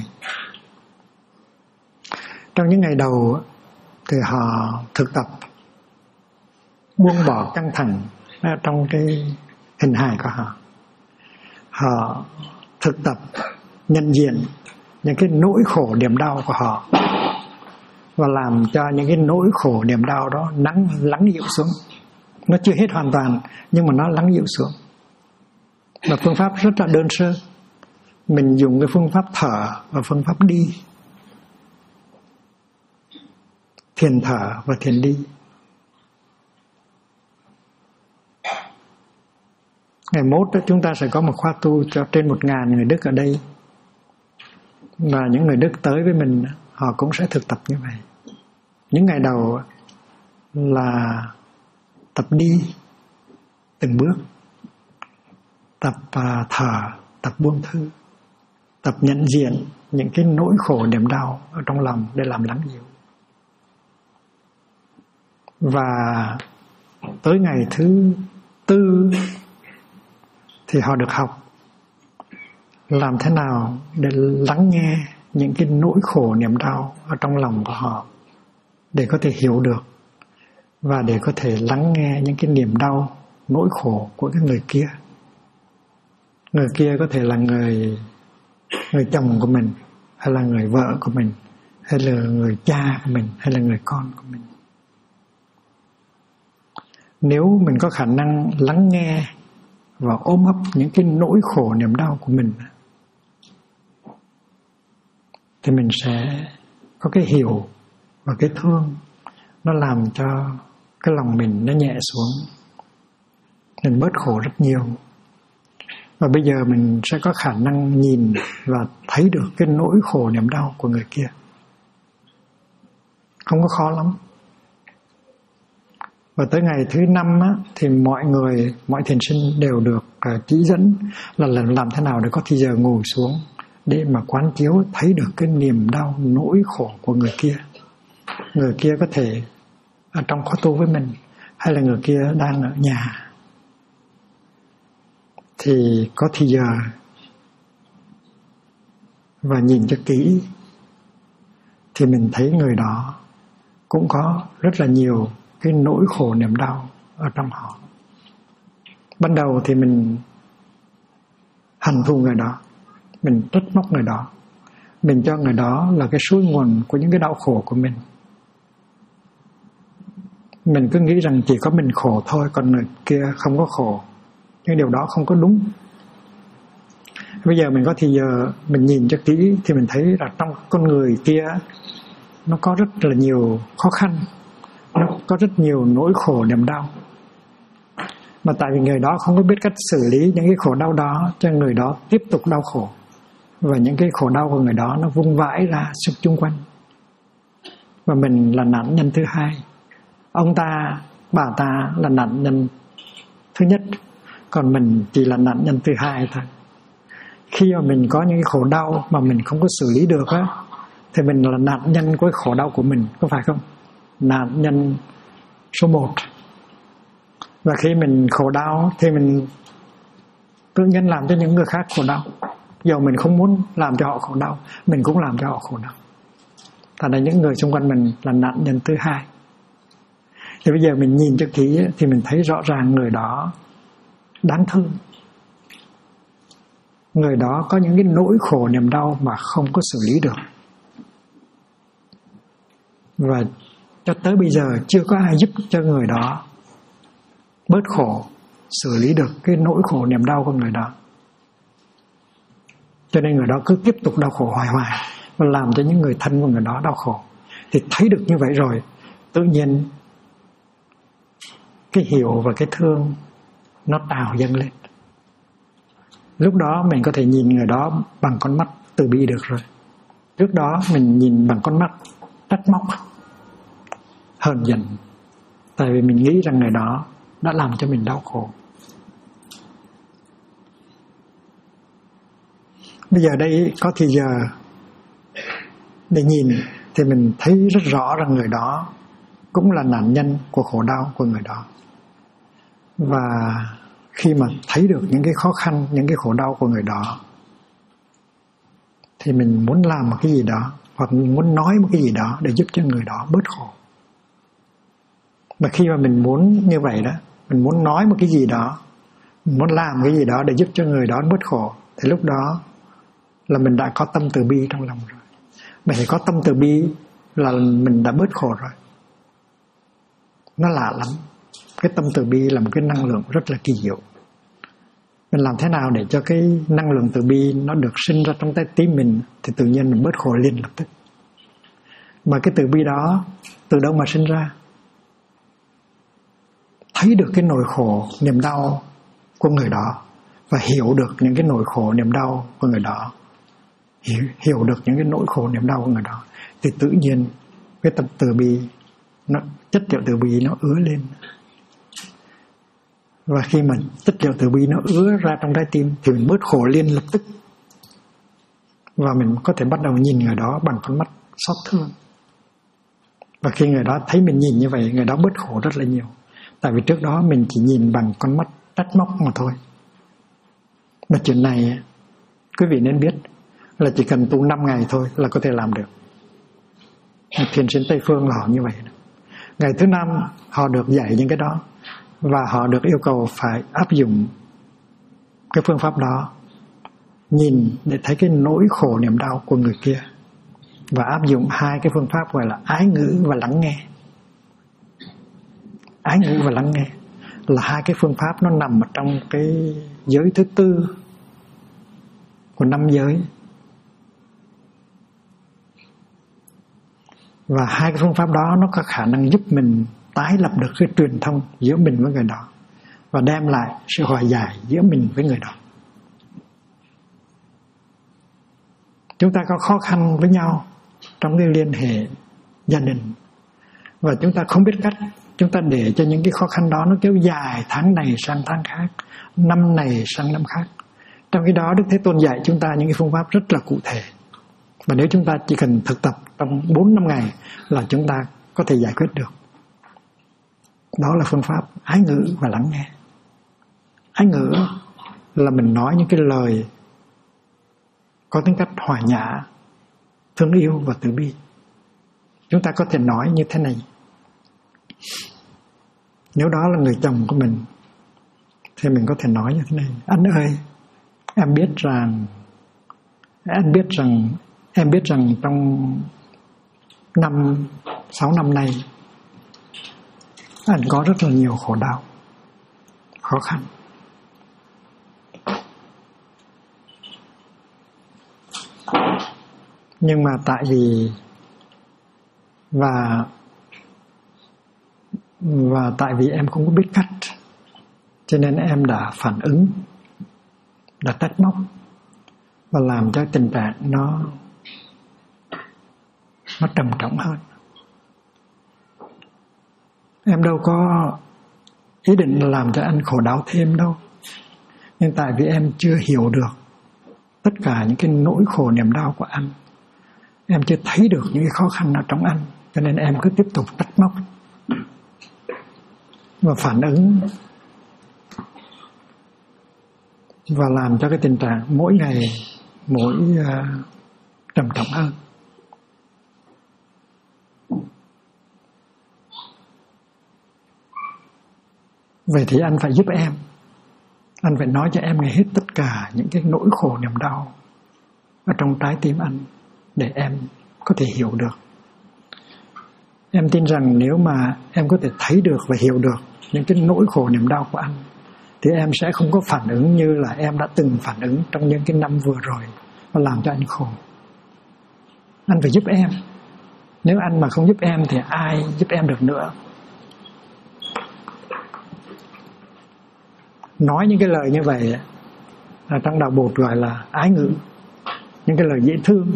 Trong những ngày đầu thì họ thực tập buông bỏ căng thẳng trong cái hình hài của họ. Họ thực tập nhận diện những cái nỗi khổ niềm đau của họ và làm cho những cái nỗi khổ niềm đau đó lắng dịu xuống. Nó chưa hết hoàn toàn nhưng mà nó lắng dịu xuống. Và phương pháp rất là đơn sơ. Mình dùng cái phương pháp thở và phương pháp đi. Thiền thở và thiền đi. Ngày mốt đó, chúng ta sẽ có một khóa tu cho trên 1.000 người Đức ở đây. Và những người Đức tới với mình, họ cũng sẽ thực tập như vậy. Những ngày đầu là tập đi từng bước, tập thở, tập buông thư, tập nhận diện những cái nỗi khổ niềm đau ở trong lòng để làm lắng dịu. Và tới ngày thứ 4 thì họ được học làm thế nào để lắng nghe những cái nỗi khổ niềm đau ở trong lòng của họ, để có thể hiểu được và để có thể lắng nghe những cái niềm đau, nỗi khổ của cái người kia. Người kia có thể là người chồng của mình, hay là người vợ của mình, hay là người cha của mình, hay là người con của mình. Nếu mình có khả năng lắng nghe và ôm ấp những cái nỗi khổ niềm đau của mình, thì mình sẽ có cái hiểu và cái thương. Nó làm cho cái lòng mình nó nhẹ xuống, mình bớt khổ rất nhiều. Và bây giờ mình sẽ có khả năng nhìn và thấy được cái nỗi khổ niềm đau của người kia. Không có khó lắm. Và tới ngày thứ 5 á, thì mọi thiền sinh đều được chỉ dẫn là làm thế nào để có thì giờ ngồi xuống để mà quán chiếu thấy được cái niềm đau, nỗi khổ của người kia. Người kia có thể ở trong khóa tu với mình, hay là người kia đang ở nhà. Thì có thì giờ và nhìn cho kỹ thì mình thấy người đó cũng có rất là nhiều cái nỗi khổ niềm đau ở trong họ. Ban đầu thì mình hằn thù người đó, mình trách móc người đó, mình cho người đó là cái suối nguồn của những cái đau khổ của mình. Mình cứ nghĩ rằng chỉ có mình khổ thôi, còn người kia không có khổ. Nhưng điều đó không có đúng. Bây giờ mình có thì giờ mình nhìn cho kỹ thì mình thấy là trong con người kia nó có rất là nhiều khó khăn, nó có rất nhiều nỗi khổ niềm đau. Mà tại vì người đó không có biết cách xử lý những cái khổ đau đó, cho người đó tiếp tục đau khổ. Và những cái khổ đau của người đó nó vung vãi ra xung quanh. Và mình là nạn nhân thứ hai. Ông ta, bà ta là nạn nhân thứ nhất, còn mình chỉ là nạn nhân thứ hai thôi. Khi mà mình có những cái khổ đau mà mình không có xử lý được á, thì mình là nạn nhân của khổ đau của mình, có phải không? Nạn nhân số 1. Và khi mình khổ đau thì mình tự nhiên làm cho những người khác khổ đau. Dù mình không muốn làm cho họ khổ đau, mình cũng làm cho họ khổ đau. Thành ra những người xung quanh mình là nạn nhân thứ hai. Thì bây giờ mình nhìn cho kỹ thì mình thấy rõ ràng người đó đáng thương. Người đó có những cái nỗi khổ niềm đau mà không có xử lý được. Và cho tới bây giờ chưa có ai giúp cho người đó bớt khổ, xử lý được cái nỗi khổ niềm đau của người đó. Cho nên người đó cứ tiếp tục đau khổ hoài hoài và làm cho những người thân của người đó đau khổ. Thì thấy được như vậy rồi, tự nhiên cái hiểu và cái thương nó trào dâng lên. Lúc đó mình có thể nhìn người đó bằng con mắt từ bi được rồi. Trước đó mình nhìn bằng con mắt trách móc, hờn giận, tại vì mình nghĩ rằng người đó đã làm cho mình đau khổ. Bây giờ đây có thì giờ để nhìn thì mình thấy rất rõ rằng người đó cũng là nạn nhân của khổ đau của người đó. Và khi mà thấy được những cái khó khăn, những cái khổ đau của người đó, thì mình muốn làm một cái gì đó, hoặc mình muốn nói một cái gì đó để giúp cho người đó bớt khổ. Mà khi mà mình muốn như vậy đó, mình muốn nói một cái gì đó, mình muốn làm cái gì đó để giúp cho người đó bớt khổ, thì lúc đó là mình đã có tâm từ bi trong lòng rồi. Mà phải có tâm từ bi là mình đã bớt khổ rồi. Nó lạ lắm. Cái tâm từ bi là một cái năng lượng rất là kỳ diệu. Mình làm thế nào để cho cái năng lượng từ bi nó được sinh ra trong trái tim mình, thì tự nhiên mình bớt khổ liền lập tức. Mà cái từ bi đó từ đâu mà sinh ra? Thấy được cái nỗi khổ, niềm đau của người đó, và hiểu được những cái nỗi khổ, niềm đau của người đó, hiểu được những cái nỗi khổ, niềm đau của người đó, thì tự nhiên cái tâm từ bi, chất liệu từ bi nó ứa lên. Và khi mà chất liệu từ bi nó ứa ra trong trái tim thì mình bớt khổ liền lập tức. Và mình có thể bắt đầu nhìn người đó bằng con mắt xót thương. Và khi người đó thấy mình nhìn như vậy, người đó bớt khổ rất là nhiều. Tại vì trước đó mình chỉ nhìn bằng con mắt trách móc mà thôi. Mà chuyện này quý vị nên biết là chỉ cần tu 5 ngày thôi là có thể làm được. Thiền sinh Tây Phương là họ như vậy. Ngày thứ 5 họ được dạy những cái đó, và họ được yêu cầu phải áp dụng cái phương pháp đó, nhìn để thấy cái nỗi khổ niềm đau của người kia, và áp dụng 2 cái phương pháp gọi là ái ngữ và lắng nghe. Ái ngữ và lắng nghe là 2 cái phương pháp nó nằm ở trong cái giới thứ 4 của 5 giới. Và 2 cái phương pháp đó nó có khả năng giúp mình tái lập được cái truyền thông giữa mình với người đó, và đem lại sự hòa giải giữa mình với người đó. Chúng ta có khó khăn với nhau trong cái liên hệ gia đình, và chúng ta không biết cách, chúng ta để cho những cái khó khăn đó nó kéo dài tháng này sang tháng khác, năm này sang năm khác. Trong khi đó Đức Thế Tôn dạy chúng ta những cái phương pháp rất là cụ thể, và nếu chúng ta chỉ cần thực tập trong 4-5 ngày là chúng ta có thể giải quyết được. Đó là phương pháp ái ngữ và lắng nghe. Ái ngữ là mình nói những cái lời có tính cách hòa nhã, thương yêu và từ bi. Chúng ta có thể nói như thế này: nếu đó là người chồng của mình thì mình có thể nói như thế này: anh ơi, em biết rằng trong 5-6 năm nay anh có rất là nhiều khổ đau, khó khăn. Nhưng mà tại vì và tại vì em không có biết cách, cho nên em đã phản ứng, đã trách móc, và làm cho tình trạng nó trầm trọng hơn. Em đâu có ý định làm cho anh khổ đau thêm đâu. Nhưng tại vì em chưa hiểu được tất cả những cái nỗi khổ niềm đau của anh, em chưa thấy được những cái khó khăn ở trong anh, cho nên em cứ tiếp tục trách móc và phản ứng, và làm cho cái tình trạng mỗi ngày trầm trọng hơn. Vậy thì anh phải giúp em. Anh phải nói cho em nghe hết tất cả những cái nỗi khổ niềm đau ở trong trái tim anh, để em có thể hiểu được. Em tin rằng nếu mà em có thể thấy được và hiểu được những cái nỗi khổ niềm đau của anh, thì em sẽ không có phản ứng như là em đã từng phản ứng trong những cái năm vừa rồi, và làm cho anh khổ. Anh phải giúp em. Nếu anh mà không giúp em thì ai giúp em được nữa? nói những cái lời như vậy là trong đạo Bụt gọi là ái ngữ, những cái lời dễ thương.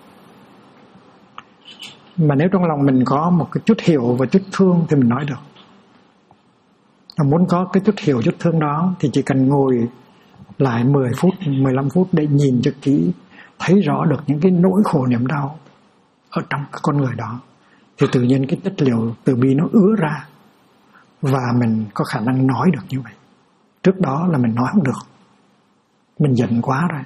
Mà nếu trong lòng mình có một cái chút hiểu và chút thương thì mình nói được. Mà muốn có cái chút hiểu chút thương đó thì chỉ cần ngồi lại 10 phút, 15 phút để nhìn cho kỹ, thấy rõ được những cái nỗi khổ niềm đau ở trong cái con người đó, thì tự nhiên cái chất liệu từ bi nó ứa ra và mình có khả năng nói được như vậy. Trước đó là mình nói không được, mình giận quá rồi.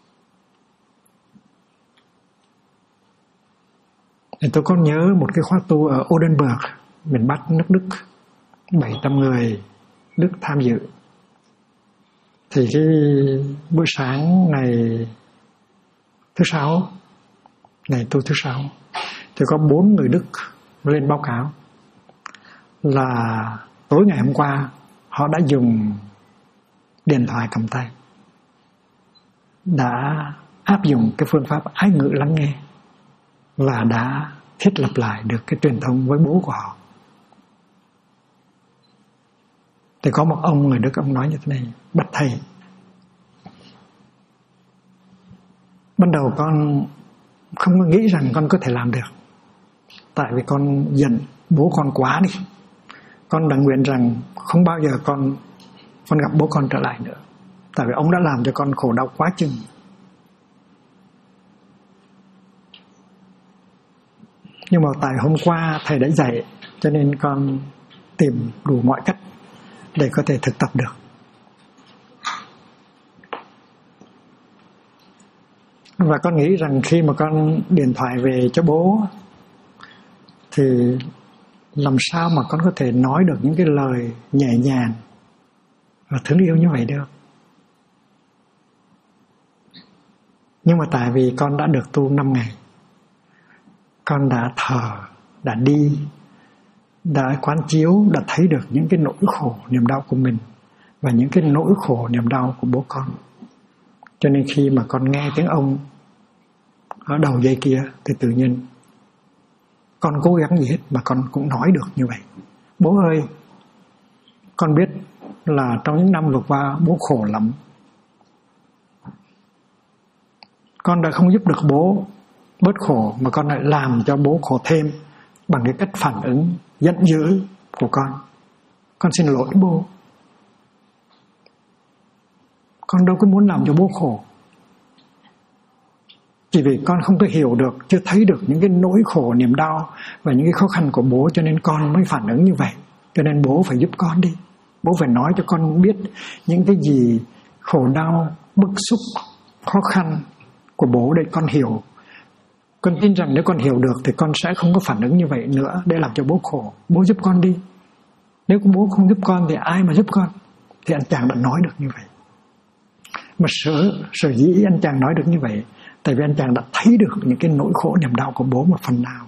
Thì tôi có nhớ một cái khóa tu ở Oldenburg, miền Bắc nước Đức, 700 người Đức tham dự. Thì cái buổi sáng ngày thứ 6, ngày tu thứ 6, thì có 4 người Đức lên báo cáo là tối ngày hôm qua họ đã dùng điện thoại cầm tay, đã áp dụng cái phương pháp ái ngữ lắng nghe và đã thiết lập lại được cái truyền thông với bố của họ. Thì có một ông người Đức, ông nói như thế này: bạch thầy, ban đầu con không có nghĩ rằng con có thể làm được, tại vì con giận bố con quá đi. Con đã nguyện rằng không bao giờ con gặp bố con trở lại nữa, tại vì ông đã làm cho con khổ đau quá chừng. Nhưng mà tại hôm qua thầy đã dạy, cho nên con tìm đủ mọi cách để có thể thực tập được. Và con nghĩ rằng khi mà con điện thoại về cho bố thì làm sao mà con có thể nói được những cái lời nhẹ nhàng và thương yêu như vậy được. Nhưng mà tại vì con đã được tu 5 ngày, con đã thở, đã đi, đã quán chiếu, đã thấy được những cái nỗi khổ niềm đau của mình và những cái nỗi khổ niềm đau của bố con. Cho nên khi mà con nghe tiếng ông ở đầu dây kia thì tự nhiên con cố gắng gì hết mà con cũng nói được như vậy. Bố ơi, con biết là trong những năm vừa qua bố khổ lắm. Con đã không giúp được bố bớt khổ mà con lại làm cho bố khổ thêm bằng cái cách phản ứng giận dữ của con. Con xin lỗi bố. Con đâu có muốn làm cho bố khổ. Chỉ vì con không có hiểu được, chưa thấy được những cái nỗi khổ, niềm đau và những cái khó khăn của bố, cho nên con mới phản ứng như vậy. Cho nên bố phải giúp con đi. Bố phải nói cho con biết những cái gì khổ đau, bức xúc, khó khăn của bố để con hiểu. Con tin rằng nếu con hiểu được thì con sẽ không có phản ứng như vậy nữa để làm cho bố khổ. Bố giúp con đi. Nếu bố không giúp con thì ai mà giúp con? Thì anh chàng đã nói được như vậy. Mà sở dĩ anh chàng nói được như vậy, tại vì anh chàng đã thấy được những cái nỗi khổ niềm đau của bố một phần nào.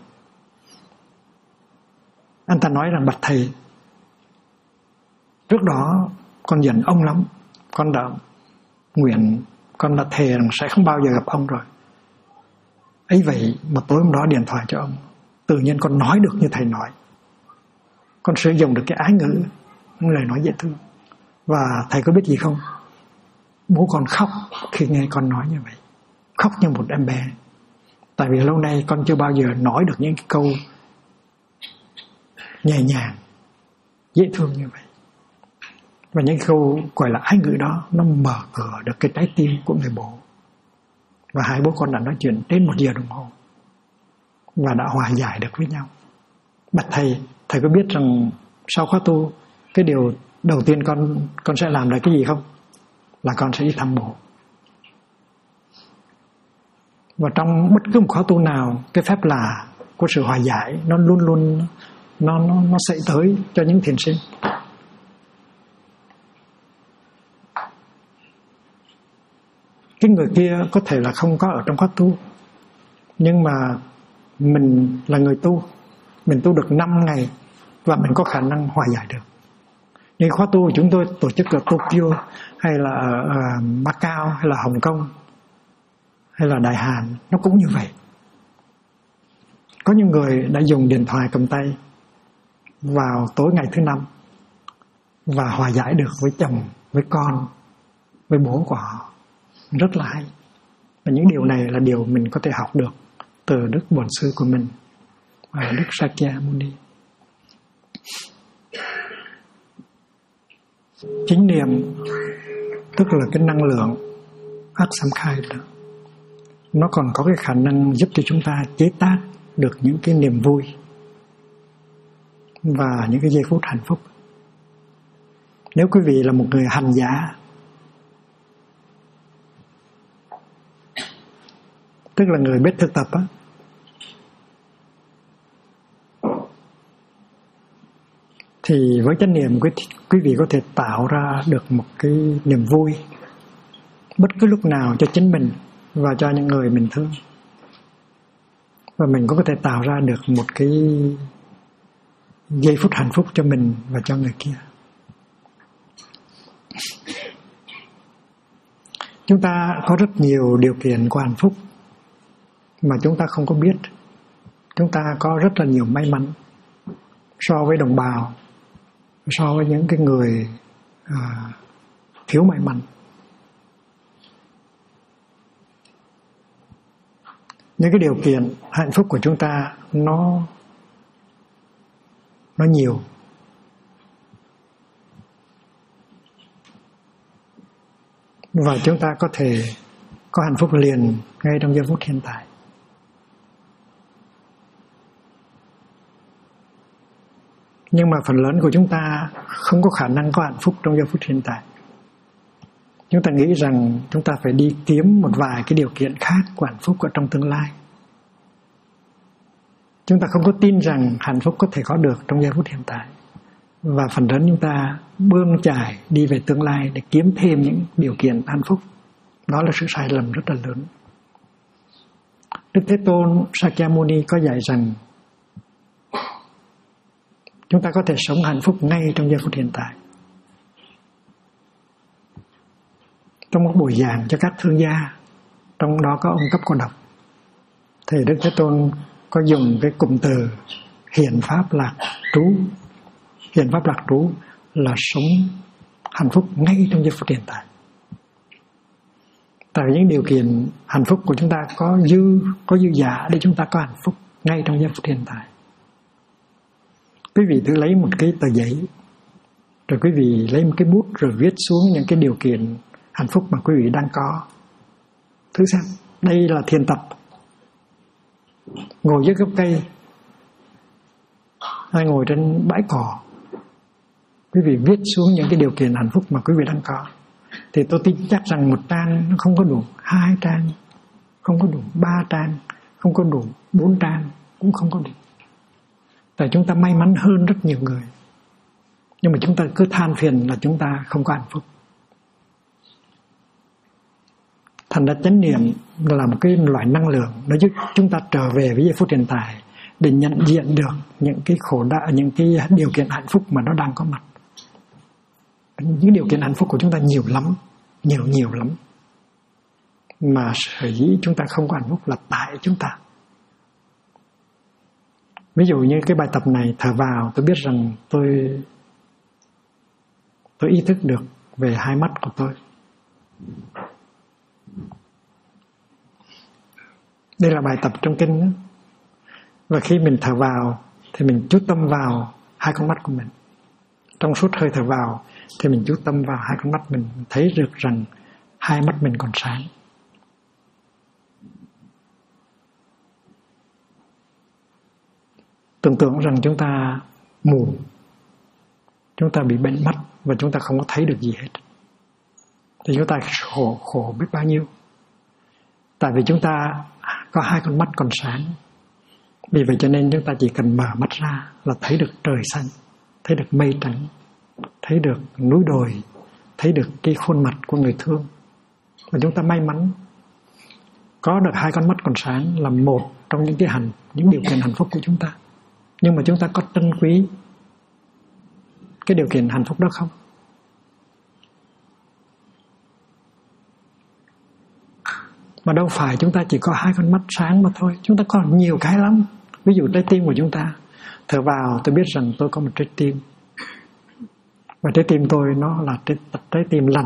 Anh ta nói rằng: bạch thầy, trước đó con giận ông lắm, con đã nguyện, con đã thề rằng sẽ không bao giờ gặp ông rồi. Ấy vậy mà tối hôm đó điện thoại cho ông, tự nhiên con nói được như thầy nói. Con sử dụng được cái ái ngữ, những lời nói dễ thương. Và thầy có biết gì không? Bố con khóc khi nghe con nói như vậy. Khóc như một em bé. Tại vì lâu nay con chưa bao giờ nói được những cái câu nhẹ nhàng, dễ thương như vậy. Và những câu gọi là ái ngữ đó, nó mở cửa được cái trái tim của người bố. Và hai bố con đã nói chuyện đến 1 giờ đồng hồ và đã hòa giải được với nhau. Bạch thầy, thầy có biết rằng sau khóa tu, cái điều đầu tiên con sẽ làm là cái gì không? Là con sẽ đi thăm bố. Và trong bất cứ một khóa tu nào, cái phép lạ của sự hòa giải nó luôn luôn nó xảy tới cho những thiền sinh. Cái người kia có thể là không có ở trong khóa tu, nhưng mà mình là người tu, mình tu được 5 ngày và mình có khả năng hòa giải được. Những khóa tu của chúng tôi tổ chức ở Tokyo hay là ở Macau hay là Hồng Kông hay là Đại Hàn, nó cũng như vậy. Có những người đã dùng điện thoại cầm tay vào tối ngày thứ 5 và hòa giải được với chồng, với con, với bố của họ. Rất là hay. Và những điều này là điều mình có thể học được từ Đức Bổn Sư của mình, Đức Sakyamuni. Chính niệm tức là cái năng lượng Aksamkhai đó, nó còn có cái khả năng giúp cho chúng ta chế tác được những cái niềm vui và những cái giây phút hạnh phúc. Nếu quý vị là một người hành giả, tức là người biết thực tập á, thì với chánh niệm quý vị có thể tạo ra được một cái niềm vui bất cứ lúc nào cho chính mình và cho những người mình thương. Và mình cũng có thể tạo ra được một cái giây phút hạnh phúc cho mình và cho người kia. Chúng ta có rất nhiều điều kiện của hạnh phúc mà chúng ta không có biết. Chúng ta có rất là nhiều may mắn so với đồng bào, so với những cái người thiếu may mắn. Những cái điều kiện hạnh phúc của chúng ta nó nhiều. Và chúng ta có thể có hạnh phúc liền ngay trong giây phút hiện tại. Nhưng mà phần lớn của chúng ta không có khả năng có hạnh phúc trong giây phút hiện tại. Chúng ta nghĩ rằng chúng ta phải đi kiếm một vài cái điều kiện khác của hạnh phúc ở trong tương lai. Chúng ta không có tin rằng hạnh phúc có thể có được trong giây phút hiện tại. Và phần lớn chúng ta bươn chải đi về tương lai để kiếm thêm những điều kiện hạnh phúc. Đó là sự sai lầm rất là lớn. Đức Thế Tôn Sakyamuni có dạy rằng chúng ta có thể sống hạnh phúc ngay trong giây phút hiện tại. Trong một buổi giảng cho các thương gia, trong đó có ông Cấp Cô Độc, thì Đức Thế Tôn có dùng cái cụm từ hiền pháp lạc trú. Hiền pháp lạc trú là sống hạnh phúc ngay trong giây phút hiện tại. Tại vì những điều kiện hạnh phúc của chúng ta có dư giả để chúng ta có hạnh phúc ngay trong giây phút hiện tại. Quý vị thử lấy một cái tờ giấy, rồi quý vị lấy một cái bút rồi viết xuống những cái điều kiện hạnh phúc mà quý vị đang có. Thử xem, đây là thiền tập. Ngồi dưới gốc cây hay ngồi trên bãi cỏ, quý vị viết xuống những cái điều kiện hạnh phúc mà quý vị đang có. Thì tôi tin chắc rằng một trang nó không có đủ, 2 trang không có đủ, 3 trang không có đủ, 4 trang cũng không có đủ. Tại chúng ta may mắn hơn rất nhiều người, nhưng mà chúng ta cứ than phiền là chúng ta không có hạnh phúc. Thành ra chánh niệm là một cái loại năng lượng nó giúp chúng ta trở về với giây phút hiện tại để nhận diện được những cái khổ đau, những cái điều kiện hạnh phúc mà nó đang có mặt. Những điều kiện hạnh phúc của chúng ta nhiều lắm, nhiều lắm. Mà sở dĩ chúng ta không có hạnh phúc là tại chúng ta. Ví dụ như cái bài tập này, thở vào, tôi biết rằng tôi ý thức được về hai mắt của tôi. Đây là bài tập trong kinh đó. Và khi mình thở vào thì mình chú tâm vào hai con mắt của mình. Trong suốt hơi thở vào thì mình chú tâm vào hai con mắt mình, thấy được rằng hai mắt mình còn sáng. Tưởng tượng rằng chúng ta mù, chúng ta bị bệnh mắt và chúng ta không có thấy được gì hết, thì chúng ta khổ biết bao nhiêu. Tại vì chúng ta có hai con mắt còn sáng. Vì vậy cho nên chúng ta chỉ cần mở mắt ra là thấy được trời xanh, thấy được mây trắng, thấy được núi đồi, thấy được cái khuôn mặt của người thương. Và chúng ta may mắn có được hai con mắt còn sáng là một trong những điều kiện hạnh phúc của chúng ta. Nhưng mà chúng ta có trân quý cái điều kiện hạnh phúc đó không? Mà đâu phải chúng ta chỉ có hai con mắt sáng mà thôi. Chúng ta còn nhiều cái lắm. Ví dụ trái tim của chúng ta, thở vào tôi biết rằng tôi có một trái tim. Và trái tim tôi nó là trái tim lành.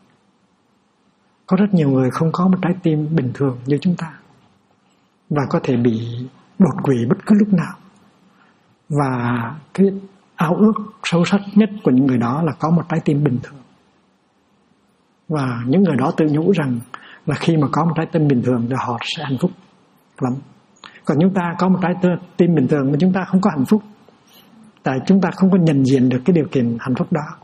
Có rất nhiều người không có một trái tim bình thường như chúng ta, và có thể bị đột quỵ bất cứ lúc nào. Và cái ao ước sâu sắc nhất của những người đó là có một trái tim bình thường. Và những người đó tự nhủ rằng là khi mà có một trái tim bình thường thì họ sẽ hạnh phúc lắm. Còn chúng ta có một trái tim bình thường mà chúng ta không có hạnh phúc, tại chúng ta không có nhận diện được cái điều kiện hạnh phúc đó.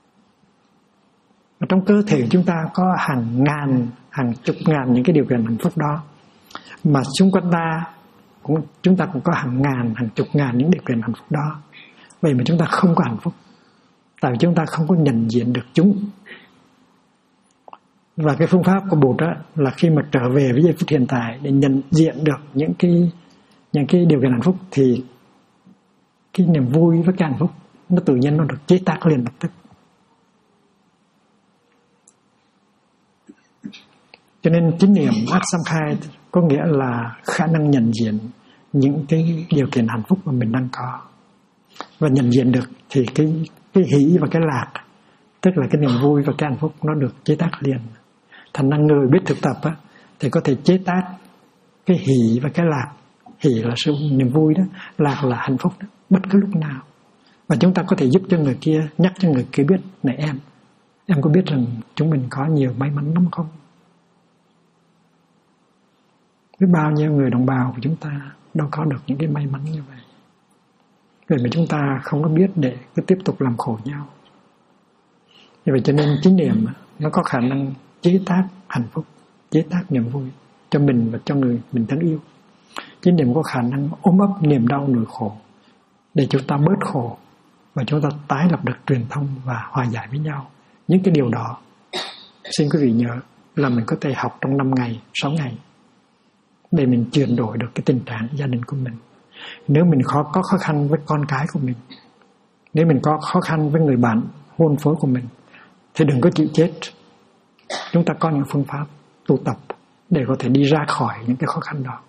Và trong cơ thể chúng ta có hàng ngàn, hàng chục ngàn những cái điều kiện hạnh phúc đó, mà xung quanh chúng ta cũng có hàng ngàn, hàng chục ngàn những điều kiện hạnh phúc đó. Vậy mà chúng ta không có hạnh phúc, tại vì chúng ta không có nhận diện được chúng. Và cái phương pháp của Bụt đó là khi mà trở về với giây phút hiện tại để nhận diện được những cái điều kiện hạnh phúc, thì cái niềm vui với cái hạnh phúc nó tự nhiên nó được chế tác liền lập tức. Cho nên chánh niệm Aksamkhai có nghĩa là khả năng nhận diện những cái điều kiện hạnh phúc mà mình đang có. Và nhận diện được thì cái hỷ và cái lạc, tức là cái niềm vui và cái hạnh phúc, nó được chế tác liền. Thành ra người biết thực tập á, thì có thể chế tác cái hỷ và cái lạc. Hỷ là sự niềm vui đó, lạc là hạnh phúc đó, bất cứ lúc nào. Và chúng ta có thể giúp cho người kia, nhắc cho người kia biết: này em có biết rằng chúng mình có nhiều may mắn lắm không? Biết bao nhiêu người đồng bào của chúng ta đâu có được những cái may mắn như vậy. Vậy mà chúng ta không có biết để cứ tiếp tục làm khổ nhau. Như vậy cho nên chánh niệm nó có khả năng chế tác hạnh phúc, chế tác niềm vui cho mình và cho người mình thân yêu. Chánh niệm có khả năng ôm ấp niềm đau nỗi khổ để chúng ta bớt khổ và chúng ta tái lập được truyền thông và hòa giải với nhau. Những cái điều đó xin quý vị nhớ là mình có thể học trong 5 ngày, 6 ngày để mình chuyển đổi được cái tình trạng gia đình của mình. Nếu mình có khó khăn với con cái của mình, nếu mình có khó khăn với người bạn hôn phối của mình, thì đừng có chịu chết. Chúng ta có những phương pháp tu tập để có thể đi ra khỏi những cái khó khăn đó.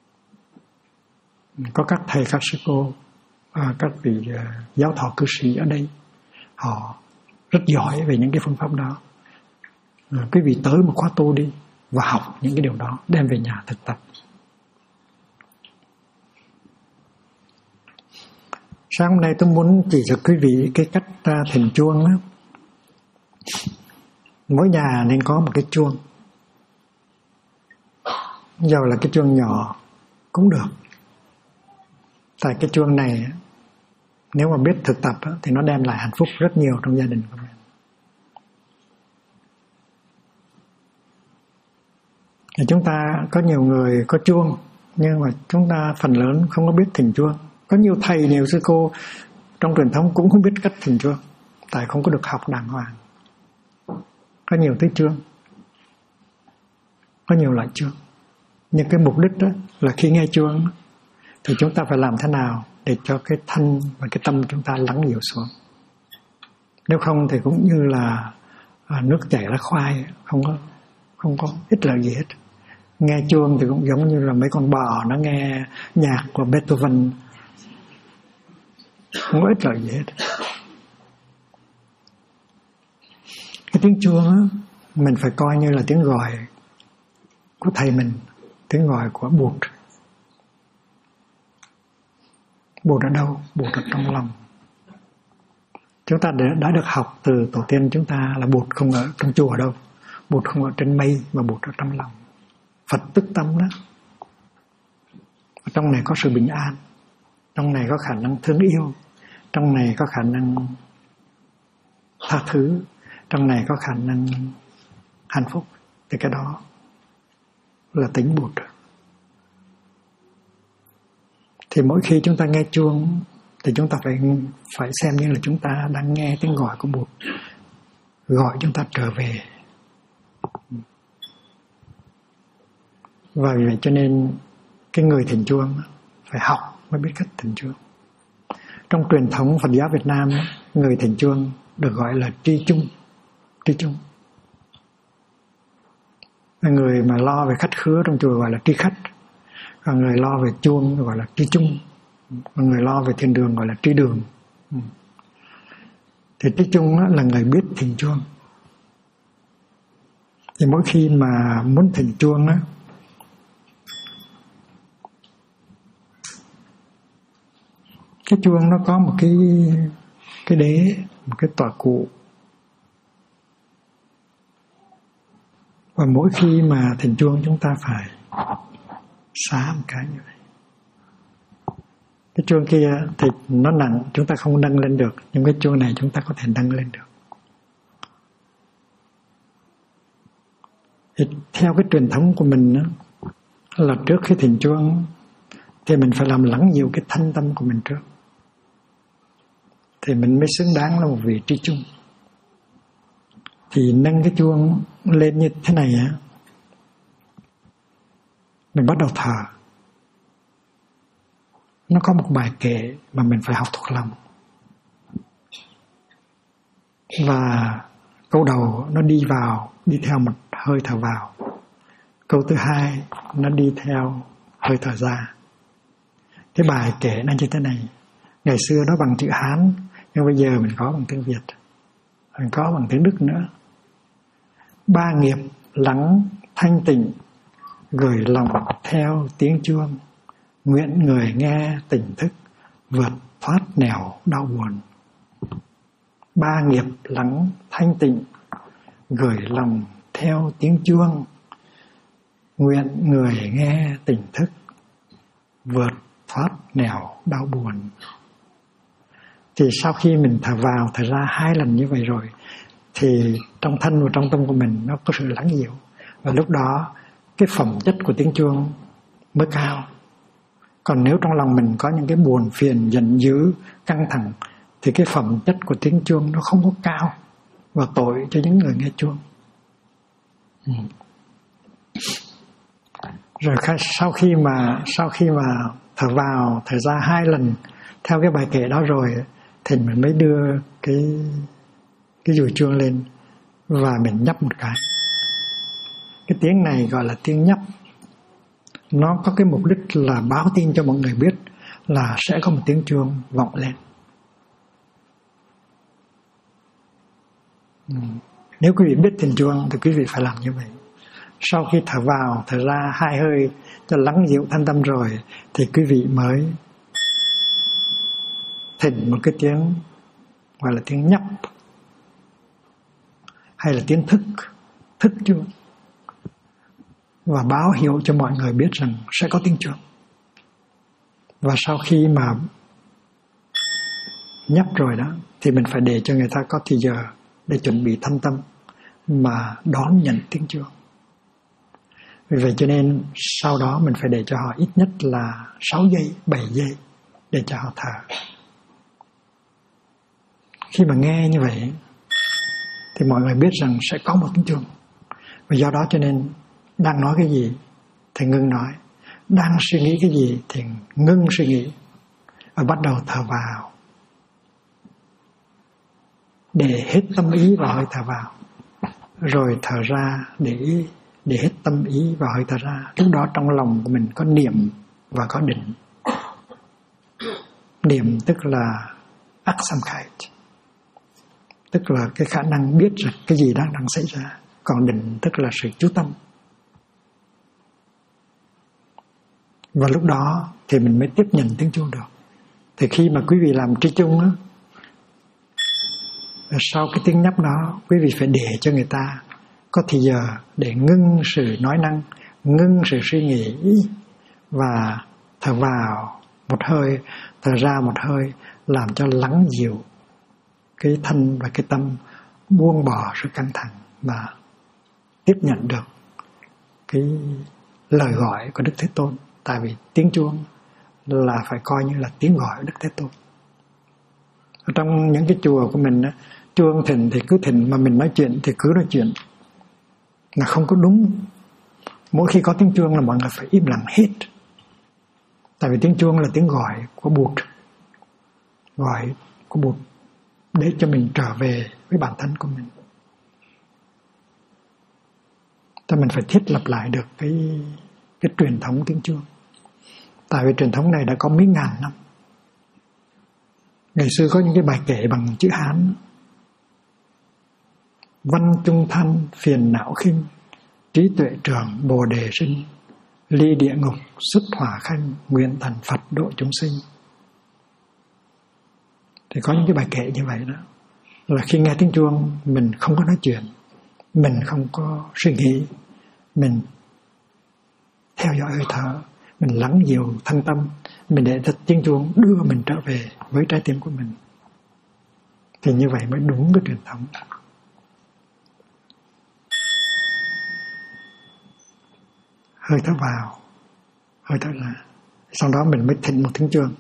Có các thầy, các sư cô, các vị giáo thọ cư sĩ ở đây, họ rất giỏi về những cái phương pháp đó. Quý vị tới một khóa tu đi và học những cái điều đó, đem về nhà thực tập. Sáng hôm nay tôi muốn chỉ cho quý vị cái cách thỉnh chuông đó. Mỗi nhà nên có một cái chuông, dầu là cái chuông nhỏ cũng được. Tại cái chuông này nếu mà biết thực tập thì nó đem lại hạnh phúc rất nhiều trong gia đình của mình. Thì chúng ta có nhiều người có chuông, nhưng mà chúng ta phần lớn không có biết thỉnh chuông. Có nhiều thầy, nhiều sư cô trong truyền thống cũng không biết cách thỉnh chuông, tại không có được học đàng hoàng. Có nhiều thứ chuông, có nhiều loại chuông. Nhưng cái mục đích đó là khi nghe chuông thì chúng ta phải làm thế nào để cho cái thân và cái tâm chúng ta lắng dịu xuống. Nếu không thì cũng như là nước chảy lá khoai, không có ích lợi gì hết. Nghe chuông thì cũng giống như là mấy con bò nó nghe nhạc của Beethoven, không có ích lợi gì hết. Cái tiếng chuông á, mình phải coi như là tiếng gọi của thầy mình, tiếng gọi của Bụt. Bụt ở đâu? Bụt ở trong lòng. Chúng ta đã được học từ tổ tiên chúng ta là Bụt không ở trong chùa đâu, Bụt không ở trên mây, mà Bụt ở trong lòng. Phật tức tâm đó. Ở trong này có sự bình an, trong này có khả năng thương yêu, trong này có khả năng tha thứ, trong này có khả năng hạnh phúc. Thì cái đó là tính Bụt. Thì mỗi khi chúng ta nghe chuông thì chúng ta phải xem như là chúng ta đang nghe tiếng gọi của Bụt, gọi chúng ta trở về. Và vì vậy cho nên cái người thỉnh chuông phải học mới biết cách thỉnh chuông. Trong truyền thống Phật giáo Việt Nam, người thỉnh chuông được gọi là tri chung. Tri chung. Người mà lo về khách khứa trong chùa gọi là tri khách. Còn người lo về chuông gọi là tri chung. Còn người lo về thiền đường gọi là tri đường. Thì Trí Chung là người biết thỉnh chuông. Thì mỗi khi mà muốn thỉnh chuông á, cái chuông nó có một cái đế, một cái tọa cụ. Và mỗi khi mà thỉnh chuông chúng ta phải xá một cái như vậy. Cái chuông kia thì nó nặng, chúng ta không nâng lên được, nhưng cái chuông này chúng ta có thể nâng lên được. Thì theo cái truyền thống của mình đó, là trước khi thỉnh chuông thì mình phải làm lắng dịu cái thanh tâm của mình trước, thì mình mới xứng đáng là một vị trí chung. Thì nâng cái chuông lên như thế này á, mình bắt đầu thở. Nó có một bài kệ mà mình phải học thuộc lòng. Và câu đầu nó đi theo một hơi thở vào. Câu thứ hai nó đi theo hơi thở ra. Cái bài kệ nó như thế này. Ngày xưa nó bằng chữ Hán, nhưng bây giờ mình có bằng tiếng Việt, mình có bằng tiếng Đức nữa. Ba nghiệp lắng thanh tịnh, gửi lòng theo tiếng chuông, nguyện người nghe tỉnh thức, vượt thoát nẻo đau buồn. Ba nghiệp lắng thanh tịnh, gửi lòng theo tiếng chuông, nguyện người nghe tỉnh thức, vượt thoát nẻo đau buồn. Thì sau khi mình thở vào, thở ra 2 lần như vậy rồi, thì trong thân và trong tâm của mình nó có sự lắng dịu. Và lúc đó cái phẩm chất của tiếng chuông mới cao. Còn nếu trong lòng mình có những cái buồn phiền, giận dữ, căng thẳng, thì cái phẩm chất của tiếng chuông nó không có cao, và tội cho những người nghe chuông. Rồi sau khi mà thở vào, thở ra 2 lần theo cái bài kệ đó rồi, thì mình mới đưa cái dùi chuông lên và mình nhấp một cái. Cái tiếng này gọi là tiếng nhấp. Nó có cái mục đích là báo tin cho mọi người biết là sẽ có một tiếng chuông vọng lên. Nếu quý vị biết thỉnh chuông thì quý vị phải làm như vậy. Sau khi thở vào, thở ra 2 hơi cho lắng dịu thanh tâm rồi, thì quý vị mới thỉnh một cái tiếng gọi là tiếng nhấp, hay là tiếng thức chuông, và báo hiệu cho mọi người biết rằng sẽ có tiếng chuông. Và sau khi mà nhấp rồi đó, thì mình phải để cho người ta có thời giờ để chuẩn bị thanh tâm mà đón nhận tiếng chuông. Vì vậy cho nên sau đó mình phải để cho họ ít nhất là 6 giây, 7 giây để cho họ thở. Khi mà nghe như vậy thì mọi người biết rằng sẽ có một tiếng chuông. Và do đó cho nên đang nói cái gì thì ngưng nói, đang suy nghĩ cái gì thì ngưng suy nghĩ, và bắt đầu thở vào, để hết tâm ý vào hơi thở vào, rồi thở ra để hết tâm ý vào hơi thở ra. Lúc đó trong lòng của mình có niệm và có định. Niệm tức là Achtsamkeit, tức là cái khả năng biết rằng cái gì đang xảy ra. Còn định tức là sự chú tâm. Và lúc đó thì mình mới tiếp nhận tiếng chuông được. Thì khi mà quý vị làm tri chung á, sau cái tiếng nhấp đó, quý vị phải để cho người ta có thời giờ để ngưng sự nói năng, ngưng sự suy nghĩ, và thở vào một hơi, thở ra một hơi, làm cho lắng dịu cái thân và cái tâm, buông bỏ sự căng thẳng và tiếp nhận được cái lời gọi của Đức Thế Tôn. Tại vì tiếng chuông là phải coi như là tiếng gọi của Đức Thế Tôn. Ở trong những cái chùa của mình, chuông thỉnh thì cứ thỉnh, mà mình nói chuyện thì cứ nói chuyện, là không có đúng. Mỗi khi có tiếng chuông là mọi người phải im lặng hết. Tại vì tiếng chuông là tiếng gọi của Bụt, gọi của Bụt để cho mình trở về với bản thân của mình. Thì mình phải thiết lập lại được cái truyền thống tiếng chuông. Tại vì truyền thống này đã có mấy ngàn năm. Ngày xưa có những cái bài kệ bằng chữ Hán, Văn chung thanh phiền não khinh, trí tuệ trường bồ đề sinh, ly địa ngục xuất hỏa khanh, nguyện thành Phật độ chúng sinh. Thì có những cái bài kệ như vậy đó, là khi nghe tiếng chuông mình không có nói chuyện, mình không có suy nghĩ, mình theo dõi hơi thở, mình lắng dịu thân tâm, mình để cho tiếng chuông đưa mình trở về với trái tim của mình. Thì như vậy mới đúng cái truyền thống. Hơi thở vào, hơi thở ra, sau đó mình mới thỉnh một tiếng chuông.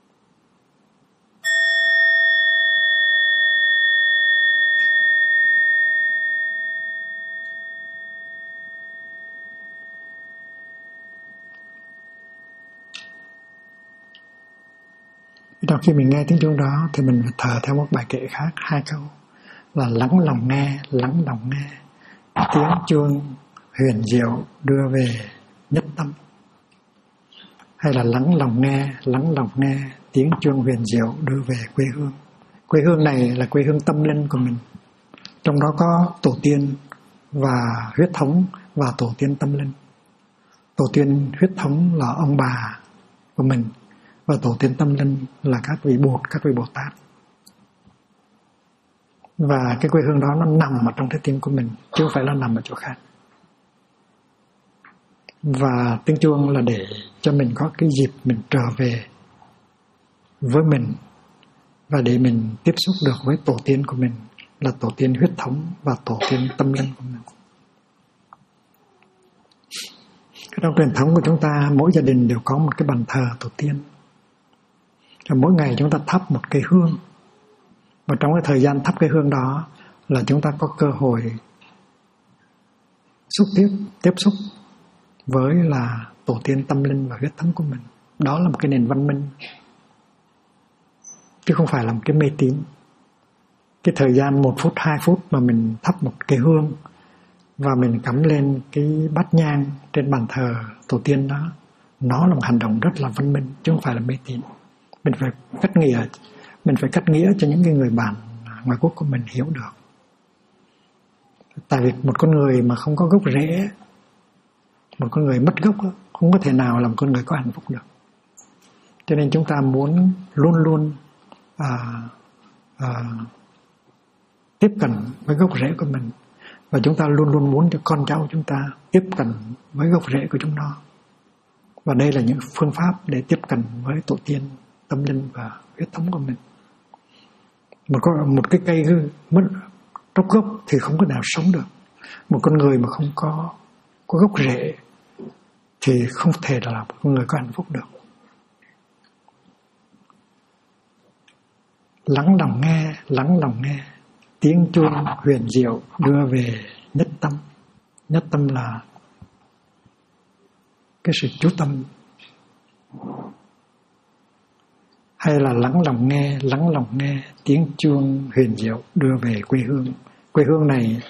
Trong khi mình nghe tiếng chuông đó thì mình thở theo một bài kệ khác 2 câu là lắng lòng nghe, lắng lòng nghe, tiếng chuông huyền diệu đưa về nhất tâm. Hay là lắng lòng nghe, tiếng chuông huyền diệu đưa về quê hương. Quê hương này là quê hương tâm linh của mình. Trong đó có tổ tiên và huyết thống và tổ tiên tâm linh. Tổ tiên huyết thống là ông bà của mình, và tổ tiên tâm linh là các vị Bồ Tát. Và cái quê hương đó nó nằm ở trong trái tim của mình, chứ không phải là nằm ở chỗ khác. Và tiếng chuông là để cho mình có cái dịp mình trở về với mình, và để mình tiếp xúc được với tổ tiên của mình, là tổ tiên huyết thống và tổ tiên tâm linh của mình. Trong truyền thống của chúng ta, mỗi gia đình đều có một cái bàn thờ tổ tiên. Và mỗi ngày chúng ta thắp một cây hương. Và trong cái thời gian thắp cây hương đó là chúng ta có cơ hội tiếp xúc với là tổ tiên tâm linh và huyết thống của mình. Đó là một cái nền văn minh, chứ không phải là một cái mê tín. Cái thời gian 1 phút, 2 phút mà mình thắp một cây hương và mình cắm lên cái bát nhang trên bàn thờ tổ tiên đó, nó là một hành động rất là văn minh, chứ không phải là mê tín. Mình phải cắt nghĩa cho những cái người bạn ngoại quốc của mình hiểu được. Tại vì một con người mà không có gốc rễ, một con người mất gốc không có thể nào làm con người có hạnh phúc được. Cho nên chúng ta muốn luôn luôn tiếp cận với gốc rễ của mình, và chúng ta luôn luôn muốn cho con cháu chúng ta tiếp cận với gốc rễ của chúng nó. Và đây là những phương pháp để tiếp cận với tổ tiên tâm linh và huyết thống của mình. Một cái cây mất tróc gốc thì không có nào sống được. Một con người mà không có gốc rễ thì không thể là một con người có hạnh phúc được. Lắng lòng nghe, tiếng chuông huyền diệu đưa về nhất tâm. Nhất tâm là cái sự chú tâm. Hay là lắng lòng nghe, tiếng chuông huyền diệu đưa về quê hương. Quê hương này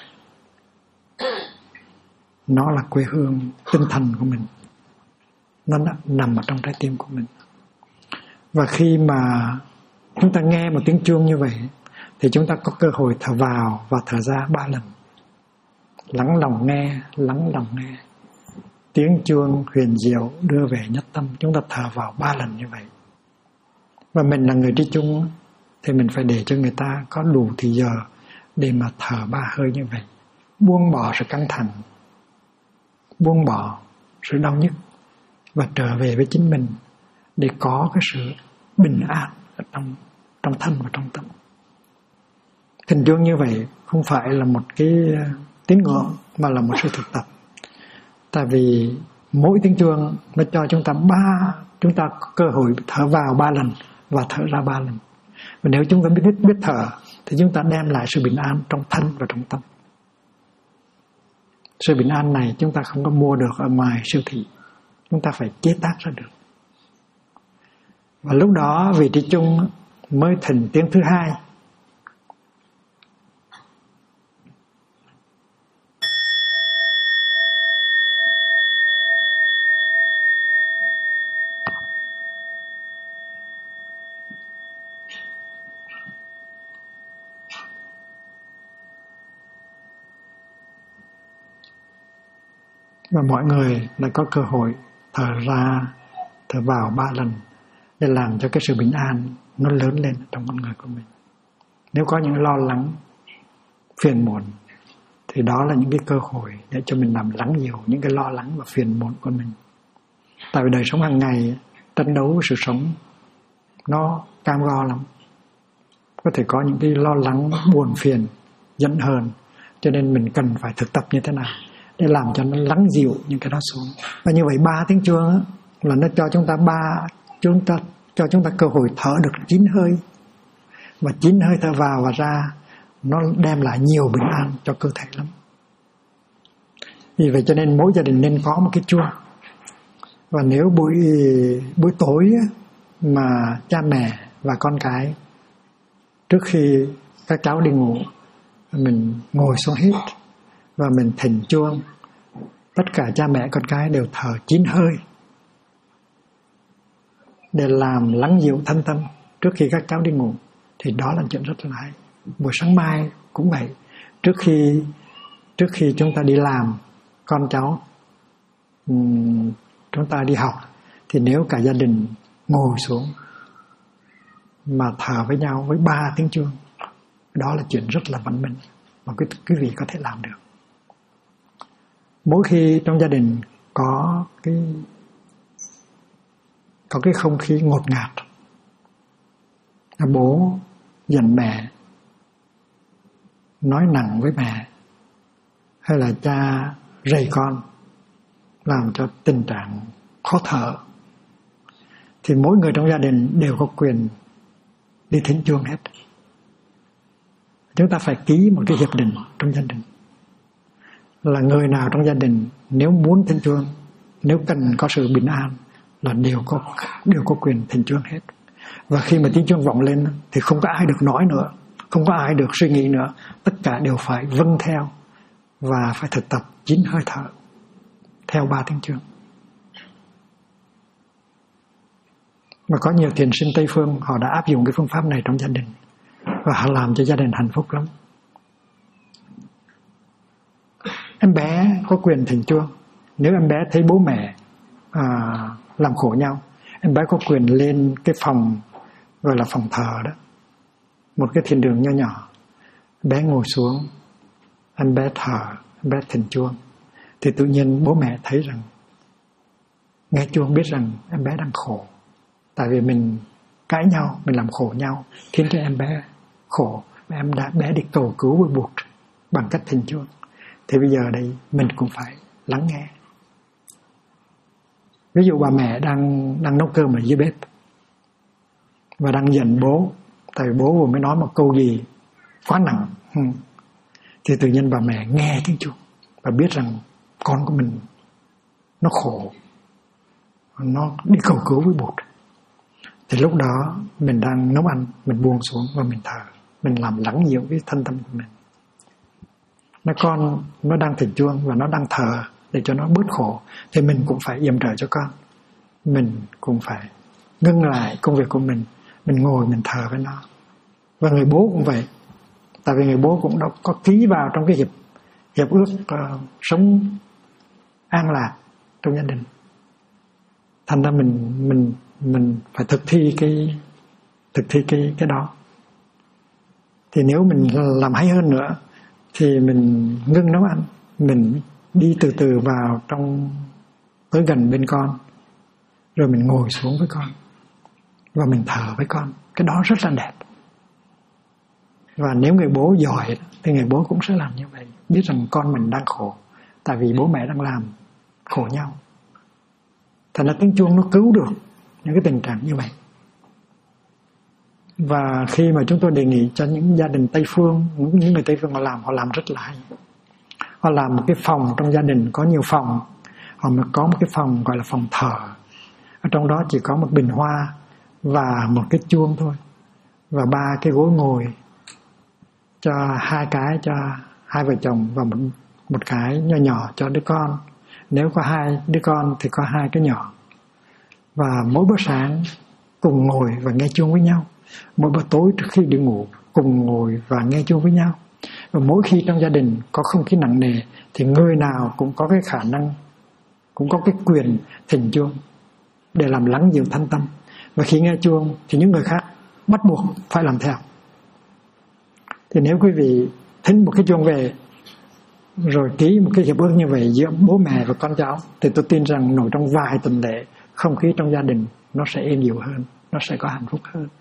nó là quê hương tinh thần của mình, nó nằm ở trong trái tim của mình. Và khi mà chúng ta nghe một tiếng chuông như vậy thì chúng ta có cơ hội thở vào và thở ra 3 lần. Lắng lòng nghe, tiếng chuông huyền diệu đưa về nhất tâm. Chúng ta thở vào 3 lần như vậy. Và mình là người đi chung thì mình phải để cho người ta có đủ thì giờ để mà thở 3 hơi như vậy, buông bỏ sự căng thẳng, buông bỏ sự đau nhức và trở về với chính mình để có cái sự bình an ở trong thân và trong tâm. Hình dung như vậy không phải là một cái tín ngưỡng mà là một sự thực tập. Tại vì mỗi tiếng chuông nó cho chúng ta có cơ hội thở vào 3 lần và thở ra 3 lần. Và nếu chúng ta biết thở thì chúng ta đem lại sự bình an trong thân và trong tâm. Sự bình an này chúng ta không có mua được ở ngoài siêu thị, chúng ta phải chế tác ra được. Và lúc đó vị trí chung mới thỉnh tiếng thứ 2. Và mọi người lại có cơ hội thở ra, thở vào 3 lần để làm cho cái sự bình an nó lớn lên trong con người của mình. Nếu có những lo lắng, phiền muộn thì đó là những cái cơ hội để cho mình làm lắng dịu những cái lo lắng và phiền muộn của mình. Tại vì đời sống hàng ngày, tranh đấu sự sống nó cam go lắm. Có thể có những cái lo lắng, buồn phiền, giận hờn. Cho nên mình cần phải thực tập như thế nào để làm cho nó lắng dịu những cái đó xuống. Và như vậy 3 tiếng chuông là nó cho chúng ta cơ hội thở được 9 hơi. Và 9 hơi thở vào và ra nó đem lại nhiều bình an cho cơ thể lắm. Vì vậy cho nên mỗi gia đình nên có một cái chuông. Và nếu buổi tối mà cha mẹ và con cái trước khi các cháu đi ngủ, mình ngồi xuống hết và mình thỉnh chuông, tất cả cha mẹ con cái đều thở 9 hơi để làm lắng dịu thân tâm trước khi các cháu đi ngủ, thì đó là chuyện rất là hay. Buổi sáng mai cũng vậy, trước khi chúng ta đi làm, con cháu chúng ta đi học, thì nếu cả gia đình ngồi xuống mà thở với nhau với 3 tiếng chuông, đó là chuyện rất là văn minh mà quý vị có thể làm được. Mỗi khi trong gia đình có cái không khí ngột ngạt, bố giận mẹ, nói nặng với mẹ, hay là cha rầy con làm cho tình trạng khó thở, thì mỗi người trong gia đình đều có quyền đi thỉnh chuông hết. Chúng ta phải ký một cái hiệp định trong gia đình là người nào trong gia đình nếu muốn thỉnh chuông, nếu cần có sự bình an là đều có quyền thỉnh chuông hết. Và khi mà tiếng chuông vọng lên thì không có ai được nói nữa, không có ai được suy nghĩ nữa, tất cả đều phải vâng theo và phải thực tập 9 hơi thở theo 3 tiếng chuông. Và có nhiều thiền sinh Tây phương họ đã áp dụng cái phương pháp này trong gia đình và họ làm cho gia đình hạnh phúc lắm. Em bé có quyền thỉnh chuông. Nếu em bé thấy bố mẹ làm khổ nhau, em bé có quyền lên cái phòng gọi là phòng thờ đó, một cái thiền đường nho nhỏ. Em bé ngồi xuống, em bé thở, em bé thỉnh chuông, thì tự nhiên bố mẹ thấy rằng, nghe chuông biết rằng em bé đang khổ. Tại vì mình cãi nhau, mình làm khổ nhau, khiến cho em bé khổ, và bé đi cầu cứu với buộc bằng cách thỉnh chuông. Thì bây giờ đây mình cũng phải lắng nghe. Ví dụ bà mẹ đang nấu cơm ở dưới bếp và đang giận bố, tại vì bố vừa mới nói một câu gì quá nặng, thì tự nhiên bà mẹ nghe tiếng chuông và biết rằng con của mình nó khổ, nó đi cầu cứu với buộc. Thì lúc đó mình đang nấu ăn, mình buông xuống và mình thở, mình làm lắng dịu cái thân tâm của mình. Con nó đang thỉnh chuông và nó đang thở để cho nó bớt khổ, thì mình cũng phải yểm trợ cho con. Mình cũng phải ngưng lại công việc của mình ngồi mình thở với nó. Và người bố cũng vậy, tại vì người bố cũng đã có ký vào trong cái hiệp ước sống an lạc trong gia đình. Thành ra mình phải thực thi cái đó. Thì nếu mình làm hay hơn nữa thì mình ngưng nấu ăn, mình đi từ từ vào tới gần bên con, rồi mình ngồi xuống với con và mình thở với con. Cái đó rất là đẹp. Và nếu người bố giỏi thì người bố cũng sẽ làm như vậy, biết rằng con mình đang khổ tại vì bố mẹ đang làm khổ nhau. Thành ra tiếng chuông nó cứu được những cái tình trạng như vậy. Và khi mà chúng tôi đề nghị cho những gia đình Tây phương, những người Tây phương họ làm rất là hay. Họ làm một cái phòng trong gia đình, có nhiều phòng, họ có một cái phòng gọi là phòng thờ. Ở trong đó chỉ có một bình hoa và một cái chuông thôi, và 3 cái gối ngồi cho 2 cái cho 2 vợ chồng, và một cái nhỏ nhỏ cho đứa con. Nếu có 2 đứa con thì có 2 cái nhỏ. Và mỗi bữa sáng cùng ngồi và nghe chuông với nhau. Mỗi bữa tối trước khi đi ngủ cùng ngồi và nghe chuông với nhau. Và mỗi khi trong gia đình có không khí nặng nề thì người nào cũng có cái khả năng cũng có cái quyền thỉnh chuông để làm lắng dịu thanh tâm. Và khi nghe chuông thì những người khác bắt buộc phải làm theo. Thì nếu quý vị thính một cái chuông về rồi ký một cái hiệp ước như vậy giữa bố mẹ và con cháu, thì tôi tin rằng nổi trong vài tuần lễ không khí trong gia đình nó sẽ êm dịu hơn, nó sẽ có hạnh phúc hơn.